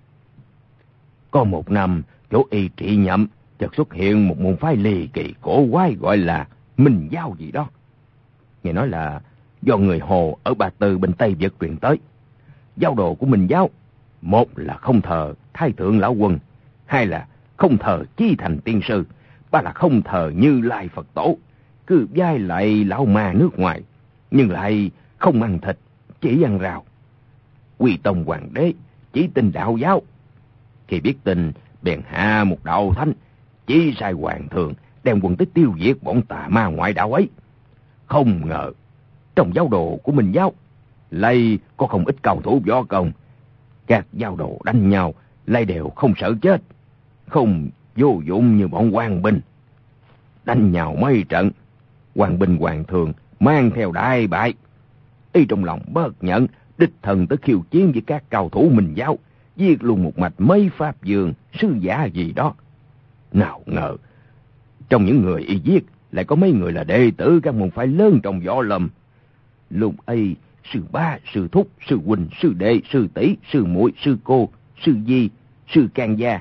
Có một năm, chỗ y trị nhậm, chợt xuất hiện một môn phái ly kỳ cổ quái gọi là Minh Giáo gì đó. Nghe nói là do người Hồ ở Ba Tư bên Tây Việt truyền tới. Giáo đồ của Minh Giáo, một là không thờ Thái Thượng Lão Quân, hai là không thờ Chí Thành Tiên Sư, ba là không thờ Như Lai Phật Tổ, cứ vai lại lão ma nước ngoài, nhưng lại không ăn thịt, chỉ ăn rau. Quy Tông Hoàng đế chỉ tin đạo giáo. Khi biết tin, bèn hạ một đạo thánh, chỉ sai hoàng thượng đem quân tới tiêu diệt bọn tà ma ngoại đạo ấy. Không ngờ, trong giáo đồ của Minh Giáo, lại có không ít cao thủ võ công. Các giáo đồ đánh nhau, lại đều không sợ chết, không vô dụng như bọn quan binh. Đánh nhau mấy trận, quan binh hoàng thượng mang theo đại bại. Y trong lòng bớt nhận, đích thần tới khiêu chiến với các cao thủ Minh Giáo, giết luôn một mạch mấy pháp dường, sư giả gì đó. Nào ngờ, trong những người y giết, lại có mấy người là đệ tử các môn phái lớn trong võ lâm. Lúc ấy, sư ba, sư thúc, sư huynh, sư đệ, sư tỷ, sư muội, sư cô, sư di, sư can gia,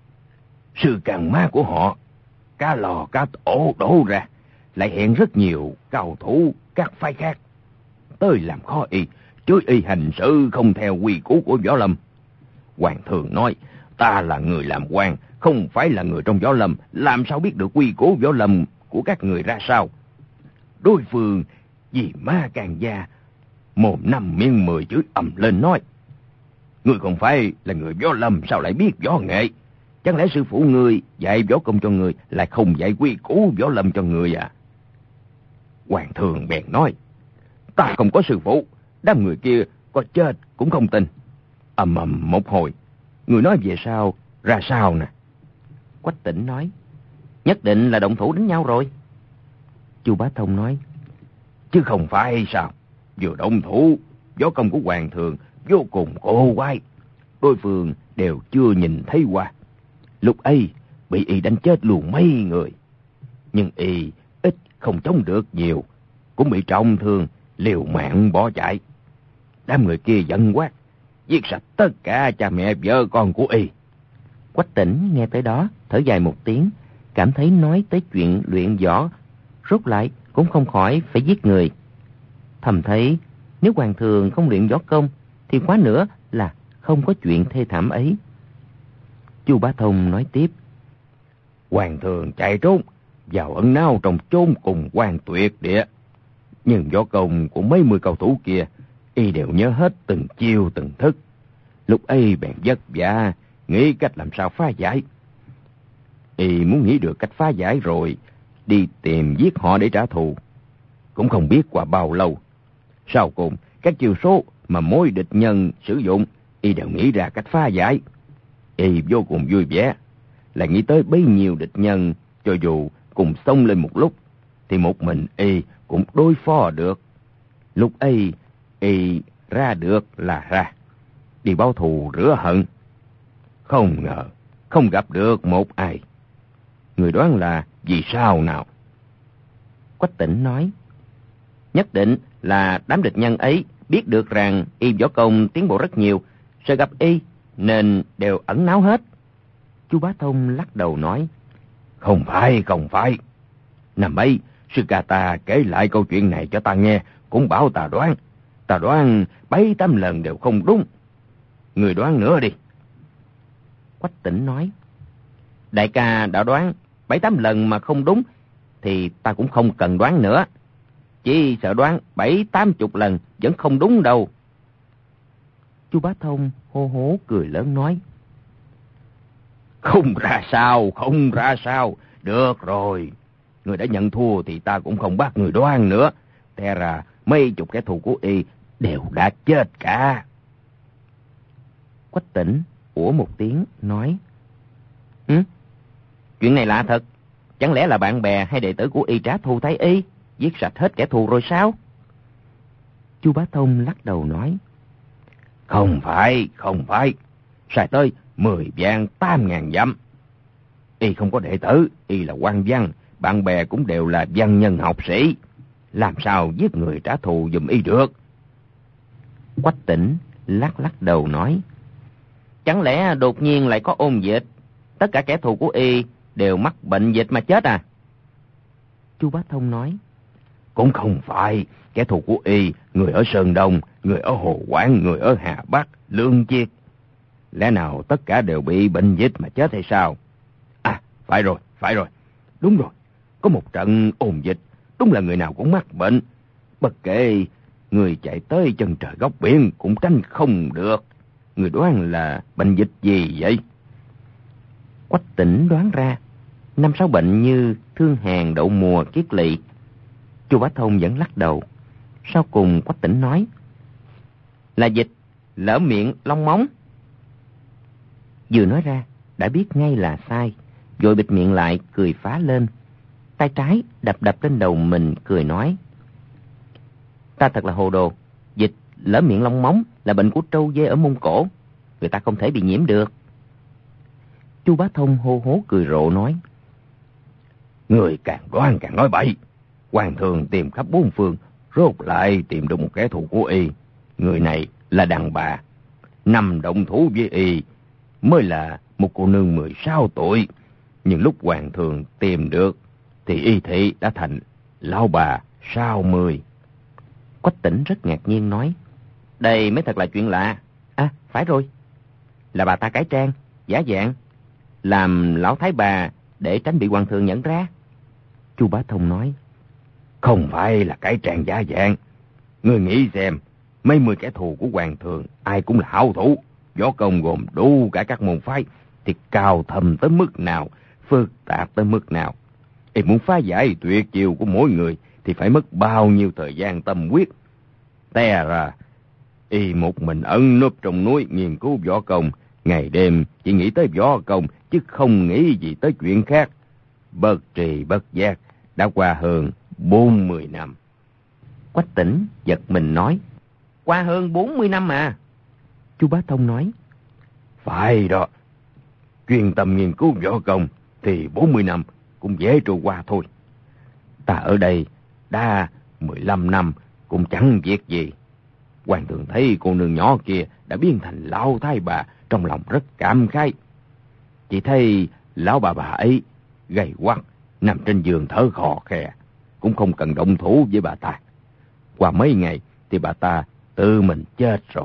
sư càng má của họ, cá lò cá tổ đổ ra, lại hẹn rất nhiều cao thủ các phái khác tới làm khó y, chứ y hành sự không theo quy củ của võ lâm. Hoàng thượng nói, ta là người làm quan, không phải là người trong võ lâm, làm sao biết được quy củ võ lâm của các người ra sao? Đối phương vì ma càng gia, mồm năm miệng mười chữ ầm lên nói, người không phải là người võ lâm, sao lại biết võ nghệ? Chẳng lẽ sư phụ người dạy võ công cho người, lại không dạy quy củ võ lâm cho người à? Hoàng thượng bèn nói, ta không có sư phụ. Đám người kia có chết cũng không tin. Ầm ầm một hồi, người nói về sao ra sao nè? Quách Tĩnh nói, nhất định là động thủ đánh nhau rồi. Chu Bá Thông nói, chứ không phải sao? Vừa động thủ, võ công của hoàng thượng vô cùng cổ quái, đối phương đều chưa nhìn thấy qua. Lúc ấy bị y đánh chết luôn mấy người, nhưng y ít không chống được nhiều, cũng bị trọng thương, liều mạng bỏ chạy. Đám người kia giận quát, giết sạch tất cả cha mẹ vợ con của y. Quách Tĩnh nghe tới đó thở dài một tiếng, cảm thấy nói tới chuyện luyện võ, rốt lại cũng không khỏi phải giết người. Thầm thấy nếu hoàng thượng không luyện võ công thì quá nữa là không có chuyện thê thảm ấy. Chu Bá Thông nói tiếp, hoàng thượng chạy trốn vào ẩn náu trong chốn cùng quan tuyệt địa, nhưng võ công của mấy mươi cầu thủ kia y đều nhớ hết từng chiêu từng thức. Lúc ấy bèn vất vả nghĩ cách làm sao phá giải. Y muốn nghĩ được cách phá giải rồi đi tìm giết họ để trả thù. Cũng không biết qua bao lâu, sau cùng các chiêu số mà mỗi địch nhân sử dụng y đều nghĩ ra cách phá giải. Y vô cùng vui vẻ, là nghĩ tới bấy nhiêu địch nhân, cho dù cùng xông lên một lúc thì một mình y cũng đối phó được. Lúc ấy y ra được là ra, đi báo thù rửa hận. Không ngờ không gặp được một ai. Người đoán là vì sao nào? Quách Tĩnh nói, nhất định là đám địch nhân ấy biết được rằng y võ công tiến bộ rất nhiều, sợ gặp y nên đều ẩn náu hết. Chu Bá Thông lắc đầu nói, không phải, không phải. Năm ấy, sư ca ta kể lại câu chuyện này cho ta nghe, cũng bảo ta đoán. Ta đoán bảy tám lần đều không đúng. Người đoán nữa đi. Quách Tĩnh nói, đại ca đã đoán bảy tám lần mà không đúng thì ta cũng không cần đoán nữa. Chỉ sợ đoán bảy tám chục lần vẫn không đúng đâu. Chu Bá Thông hô hố cười lớn nói, không ra sao, không ra sao. Được rồi, người đã nhận thua thì ta cũng không bắt người đoán nữa. Thế ra mấy chục kẻ thù của y đều đã chết cả. Quách Tĩnh ủa một tiếng nói, ừ? Chuyện này lạ thật. Chẳng lẽ là bạn bè hay đệ tử của y trả thù Thái Y, giết sạch hết kẻ thù rồi sao? Chu Bá Thông lắc đầu nói, không phải, không phải. Sai tới mười vạn tám ngàn dặm. Y không có đệ tử, y là quan văn, bạn bè cũng đều là văn nhân học sĩ. làm sao giết người trả thù giùm y được? Quách Tỉnh lắc lắc đầu nói, chẳng lẽ đột nhiên lại có ôn dịch, tất cả kẻ thù của y đều mắc bệnh dịch mà chết à? Chu Bá Thông nói, cũng không phải, kẻ thù của y, người ở Sơn Đông, người ở Hồ Quảng, người ở Hà Bắc, Lương Chiết. Lẽ nào tất cả đều bị bệnh dịch mà chết hay sao? À, phải rồi, phải rồi, đúng rồi, có một trận ôn dịch, đúng là người nào cũng mắc bệnh. Bất kể người chạy tới chân trời góc biển cũng tránh không được. Người đoán là bệnh dịch gì vậy? Quách Tỉnh đoán ra năm sáu bệnh như thương hàn, đậu mùa, kiết lỵ. Chu Bá Thông vẫn lắc đầu. Sau cùng Quách Tỉnh nói, là dịch lở miệng long móng. Vừa nói ra đã biết ngay là sai, vội bịt miệng lại, cười phá lên. Tay trái đập đập lên đầu mình, cười nói, ta thật là hồ đồ. Dịch lở miệng long móng là bệnh của trâu dê ở Mông Cổ, người ta không thể bị nhiễm được. Chu Bá Thông hô hố cười rộ nói, người càng đoán càng nói bậy. Hoàng thượng tìm khắp bốn phương, rốt lại tìm được một kẻ thù của y. Người này là đàn bà, nằm động thủ với y mới là một cô nương mười sáu tuổi. Nhưng lúc hoàng thượng tìm được thì y thị đã thành lão bà sáu mươi. Quách Tỉnh rất ngạc nhiên nói, đây mới thật là chuyện lạ. À, phải rồi, là bà ta cải trang, giả dạng, làm lão thái bà để tránh bị hoàng thượng nhận ra. Chu Bá Thông nói, không phải là cải trang giả dạng. Ngươi nghĩ xem, mấy mươi kẻ thù của hoàng thượng ai cũng là hảo thủ, võ công gồm đủ cả các môn phái, thì cao thâm tới mức nào, phức tạp tới mức nào. Y muốn phá giải tuyệt chiêu của mỗi người thì phải mất bao nhiêu thời gian tâm huyết. Té ra y một mình ẩn núp trong núi nghiên cứu võ công, ngày đêm chỉ nghĩ tới võ công chứ không nghĩ gì tới chuyện khác. Bất trì bất giác đã qua hơn bốn mươi năm. Quách Tỉnh giật mình nói, qua hơn bốn mươi năm à? Chu Bá Thông nói, phải đó, chuyên tâm nghiên cứu võ công thì bốn mươi năm cũng dễ trôi qua thôi. Ta ở đây đã mười lăm năm cũng chẳng việc gì. Hoàng thượng thấy cô nương nhỏ kia đã biến thành lão thái bà, trong lòng rất cảm khái. Chỉ thấy lão bà bà ấy gầy quắt, nằm trên giường thở khò khè, cũng không cần động thủ với bà ta. Qua mấy ngày thì bà ta tự mình chết rồi.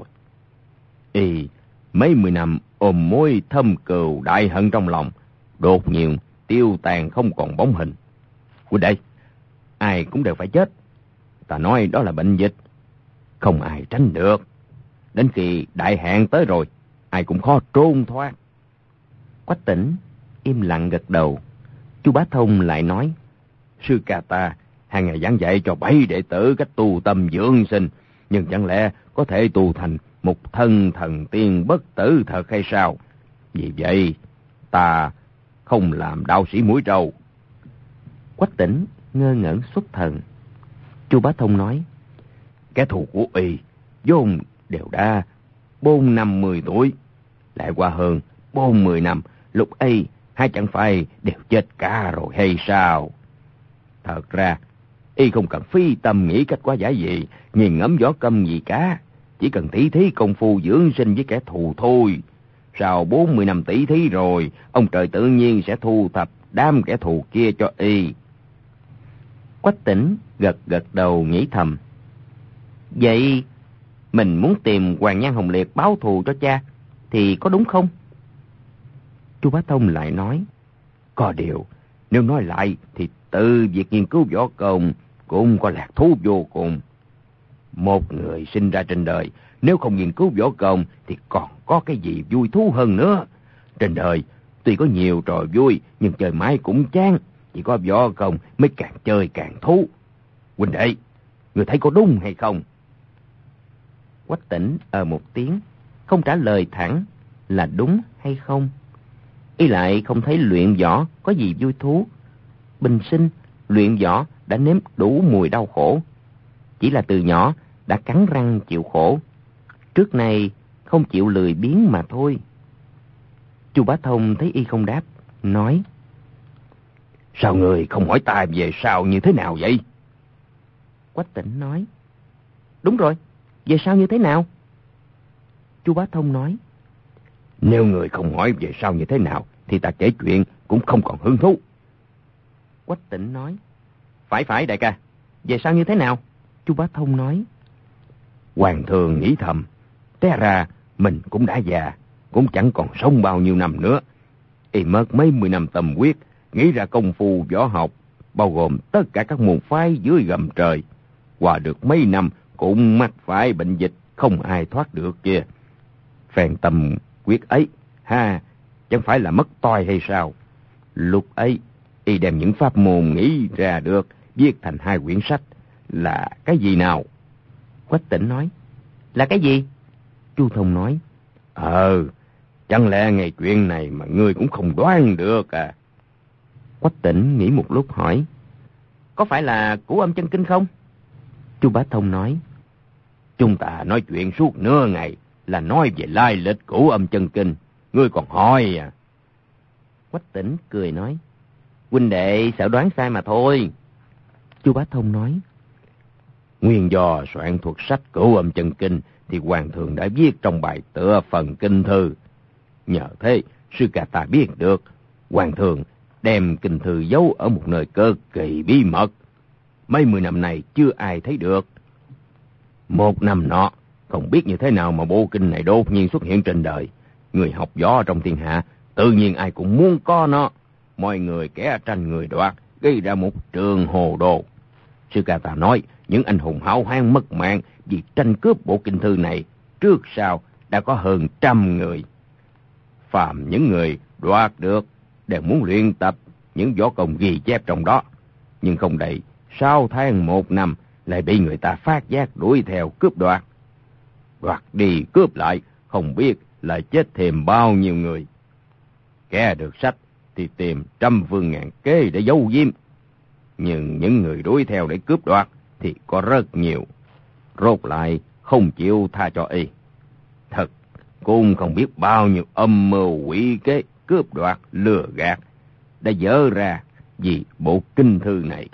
Y mấy mươi năm ôm mối thâm cừu đại hận trong lòng, đột nhiên tiêu tàn không còn bóng hình. Huynh đệ, ai cũng đều phải chết. Ta nói đó là bệnh dịch, không ai tránh được. Đến khi đại hạn tới rồi, ai cũng khó trốn thoát. Quách Tỉnh im lặng gật đầu. Chu Bá Thông lại nói, sư ca ta hàng ngày giảng dạy cho bảy đệ tử cách tu tâm dưỡng sinh, nhưng chẳng lẽ có thể tu thành một thân thần tiên bất tử thật hay sao? Vì vậy ta không làm đạo sĩ mũi trâu. Quách Tỉnh ngơ ngẩn xuất thần. Chu Bá Thông nói, kẻ thù của y vốn đều đã bốn năm mười tuổi, lại qua hơn bốn mươi năm, lúc ấy hay chẳng phải đều chết cả rồi hay sao? Thật ra y không cần phi tâm nghĩ cách quá giải gì, nghiền ngẫm võ công gì cả, chỉ cần tỉ thí công phu dưỡng sinh với kẻ thù thôi. Sau bốn mươi năm tỉ thí rồi, ông trời tự nhiên sẽ thu thập đám kẻ thù kia cho y. Quách Tỉnh gật gật đầu nghĩ thầm, vậy mình muốn tìm Hoàng Nhan Hồng Liệt báo thù cho cha thì có đúng không? Chu Bá Thông lại nói, có điều nếu nói lại thì từ việc nghiên cứu võ công cũng có lạc thú vô cùng. Một người sinh ra trên đời, nếu không nghiên cứu võ công thì còn có cái gì vui thú hơn nữa. Trên đời tuy có nhiều trò vui, nhưng chơi mãi cũng chán, chỉ có võ công mới càng chơi càng thú. Huynh đệ, người thấy có đúng hay không? Quách Tỉnh ờ một tiếng, không trả lời thẳng là đúng hay không. Y lại không thấy luyện võ có gì vui thú. Bình sinh luyện võ đã nếm đủ mùi đau khổ, chỉ là từ nhỏ đã cắn răng chịu khổ, trước nay không chịu lười biếng mà thôi. Chu Bá Thông thấy y không đáp, nói, sao người không hỏi ta về sau như thế nào vậy? Quách Tĩnh nói. Đúng rồi, về sau như thế nào? Chu Bá Thông nói. Nếu người không hỏi về sau như thế nào, thì ta kể chuyện cũng không còn hứng thú. Quách Tĩnh nói. Phải phải đại ca, về sau như thế nào? Chu Bá Thông nói. Hoàng thượng nghĩ thầm, té ra mình cũng đã già, cũng chẳng còn sống bao nhiêu năm nữa. Y mất mấy mươi năm tâm huyết, nghĩ ra công phu võ học, bao gồm tất cả các môn phái dưới gầm trời. Qua được mấy năm cũng mắc phải bệnh dịch, không ai thoát được kia. Phen tâm quyết ấy, ha, chẳng phải là mất toi hay sao? Lúc ấy, y đem những pháp môn nghĩ ra được, viết thành hai quyển sách. Là cái gì nào? Quách Tĩnh nói. Là cái gì? Chu Thông nói. Ờ, chẳng lẽ ngày chuyện này mà ngươi cũng không đoán được à? Quách Tĩnh nghĩ một lúc hỏi. Có phải là Cửu Âm Chân Kinh không? Chu Bá Thông nói. Chúng ta nói chuyện suốt nửa ngày là nói về lai lịch Cửu Âm Chân Kinh. Ngươi còn hỏi à? Quách Tĩnh cười nói. Huynh đệ sợ đoán sai mà thôi. Chu Bá Thông nói. Nguyên do soạn thuộc sách Cửu Âm Chân Kinh thì hoàng thượng đã viết trong bài tựa phần kinh thư. Nhờ thế, sư ca ta biết được, hoàng thượng đem kinh thư giấu ở một nơi cực kỳ bí mật. Mấy mươi năm này chưa ai thấy được. Một năm nọ, không biết như thế nào mà bộ kinh này đột nhiên xuất hiện trên đời. Người học võ trong thiên hạ, tự nhiên ai cũng muốn có nó. Mọi người kẻ tranh người đoạt, gây ra một trường hồ đồ. Sư ca ta nói, những anh hùng hảo hán mất mạng vì tranh cướp bộ kinh thư này, trước sau đã có hơn trăm người. Phàm những người đoạt được đều muốn luyện tập những võ công ghi chép trong đó, nhưng không đầy sáu tháng một năm lại bị người ta phát giác đuổi theo cướp đoạt. Đoạt đi cướp lại, không biết là chết thêm bao nhiêu người. Kẻ được sách thì tìm trăm phương ngàn kế để giấu giếm, nhưng những người đuổi theo để cướp đoạt thì có rất nhiều, rốt lại không chịu tha cho y. Thật cũng không biết bao nhiêu âm mưu quỷ kế cướp đoạt lừa gạt đã dở ra vì bộ kinh thư này.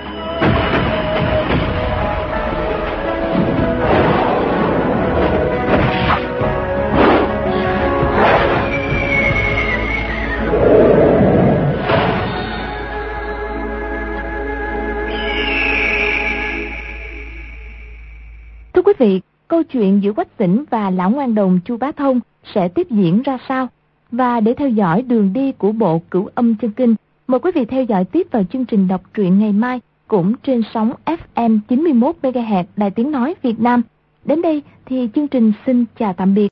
Thưa quý vị, câu chuyện giữa Quách Tĩnh và lão ngoan đồng Chu Bá Thông sẽ tiếp diễn ra sao? Và để theo dõi đường đi của bộ Cửu Âm Chân Kinh, mời quý vị theo dõi tiếp vào chương trình đọc truyện ngày mai cũng trên sóng ép em chín mươi mốt mê ga héc Đài Tiếng Nói Việt Nam. Đến đây thì chương trình xin chào tạm biệt.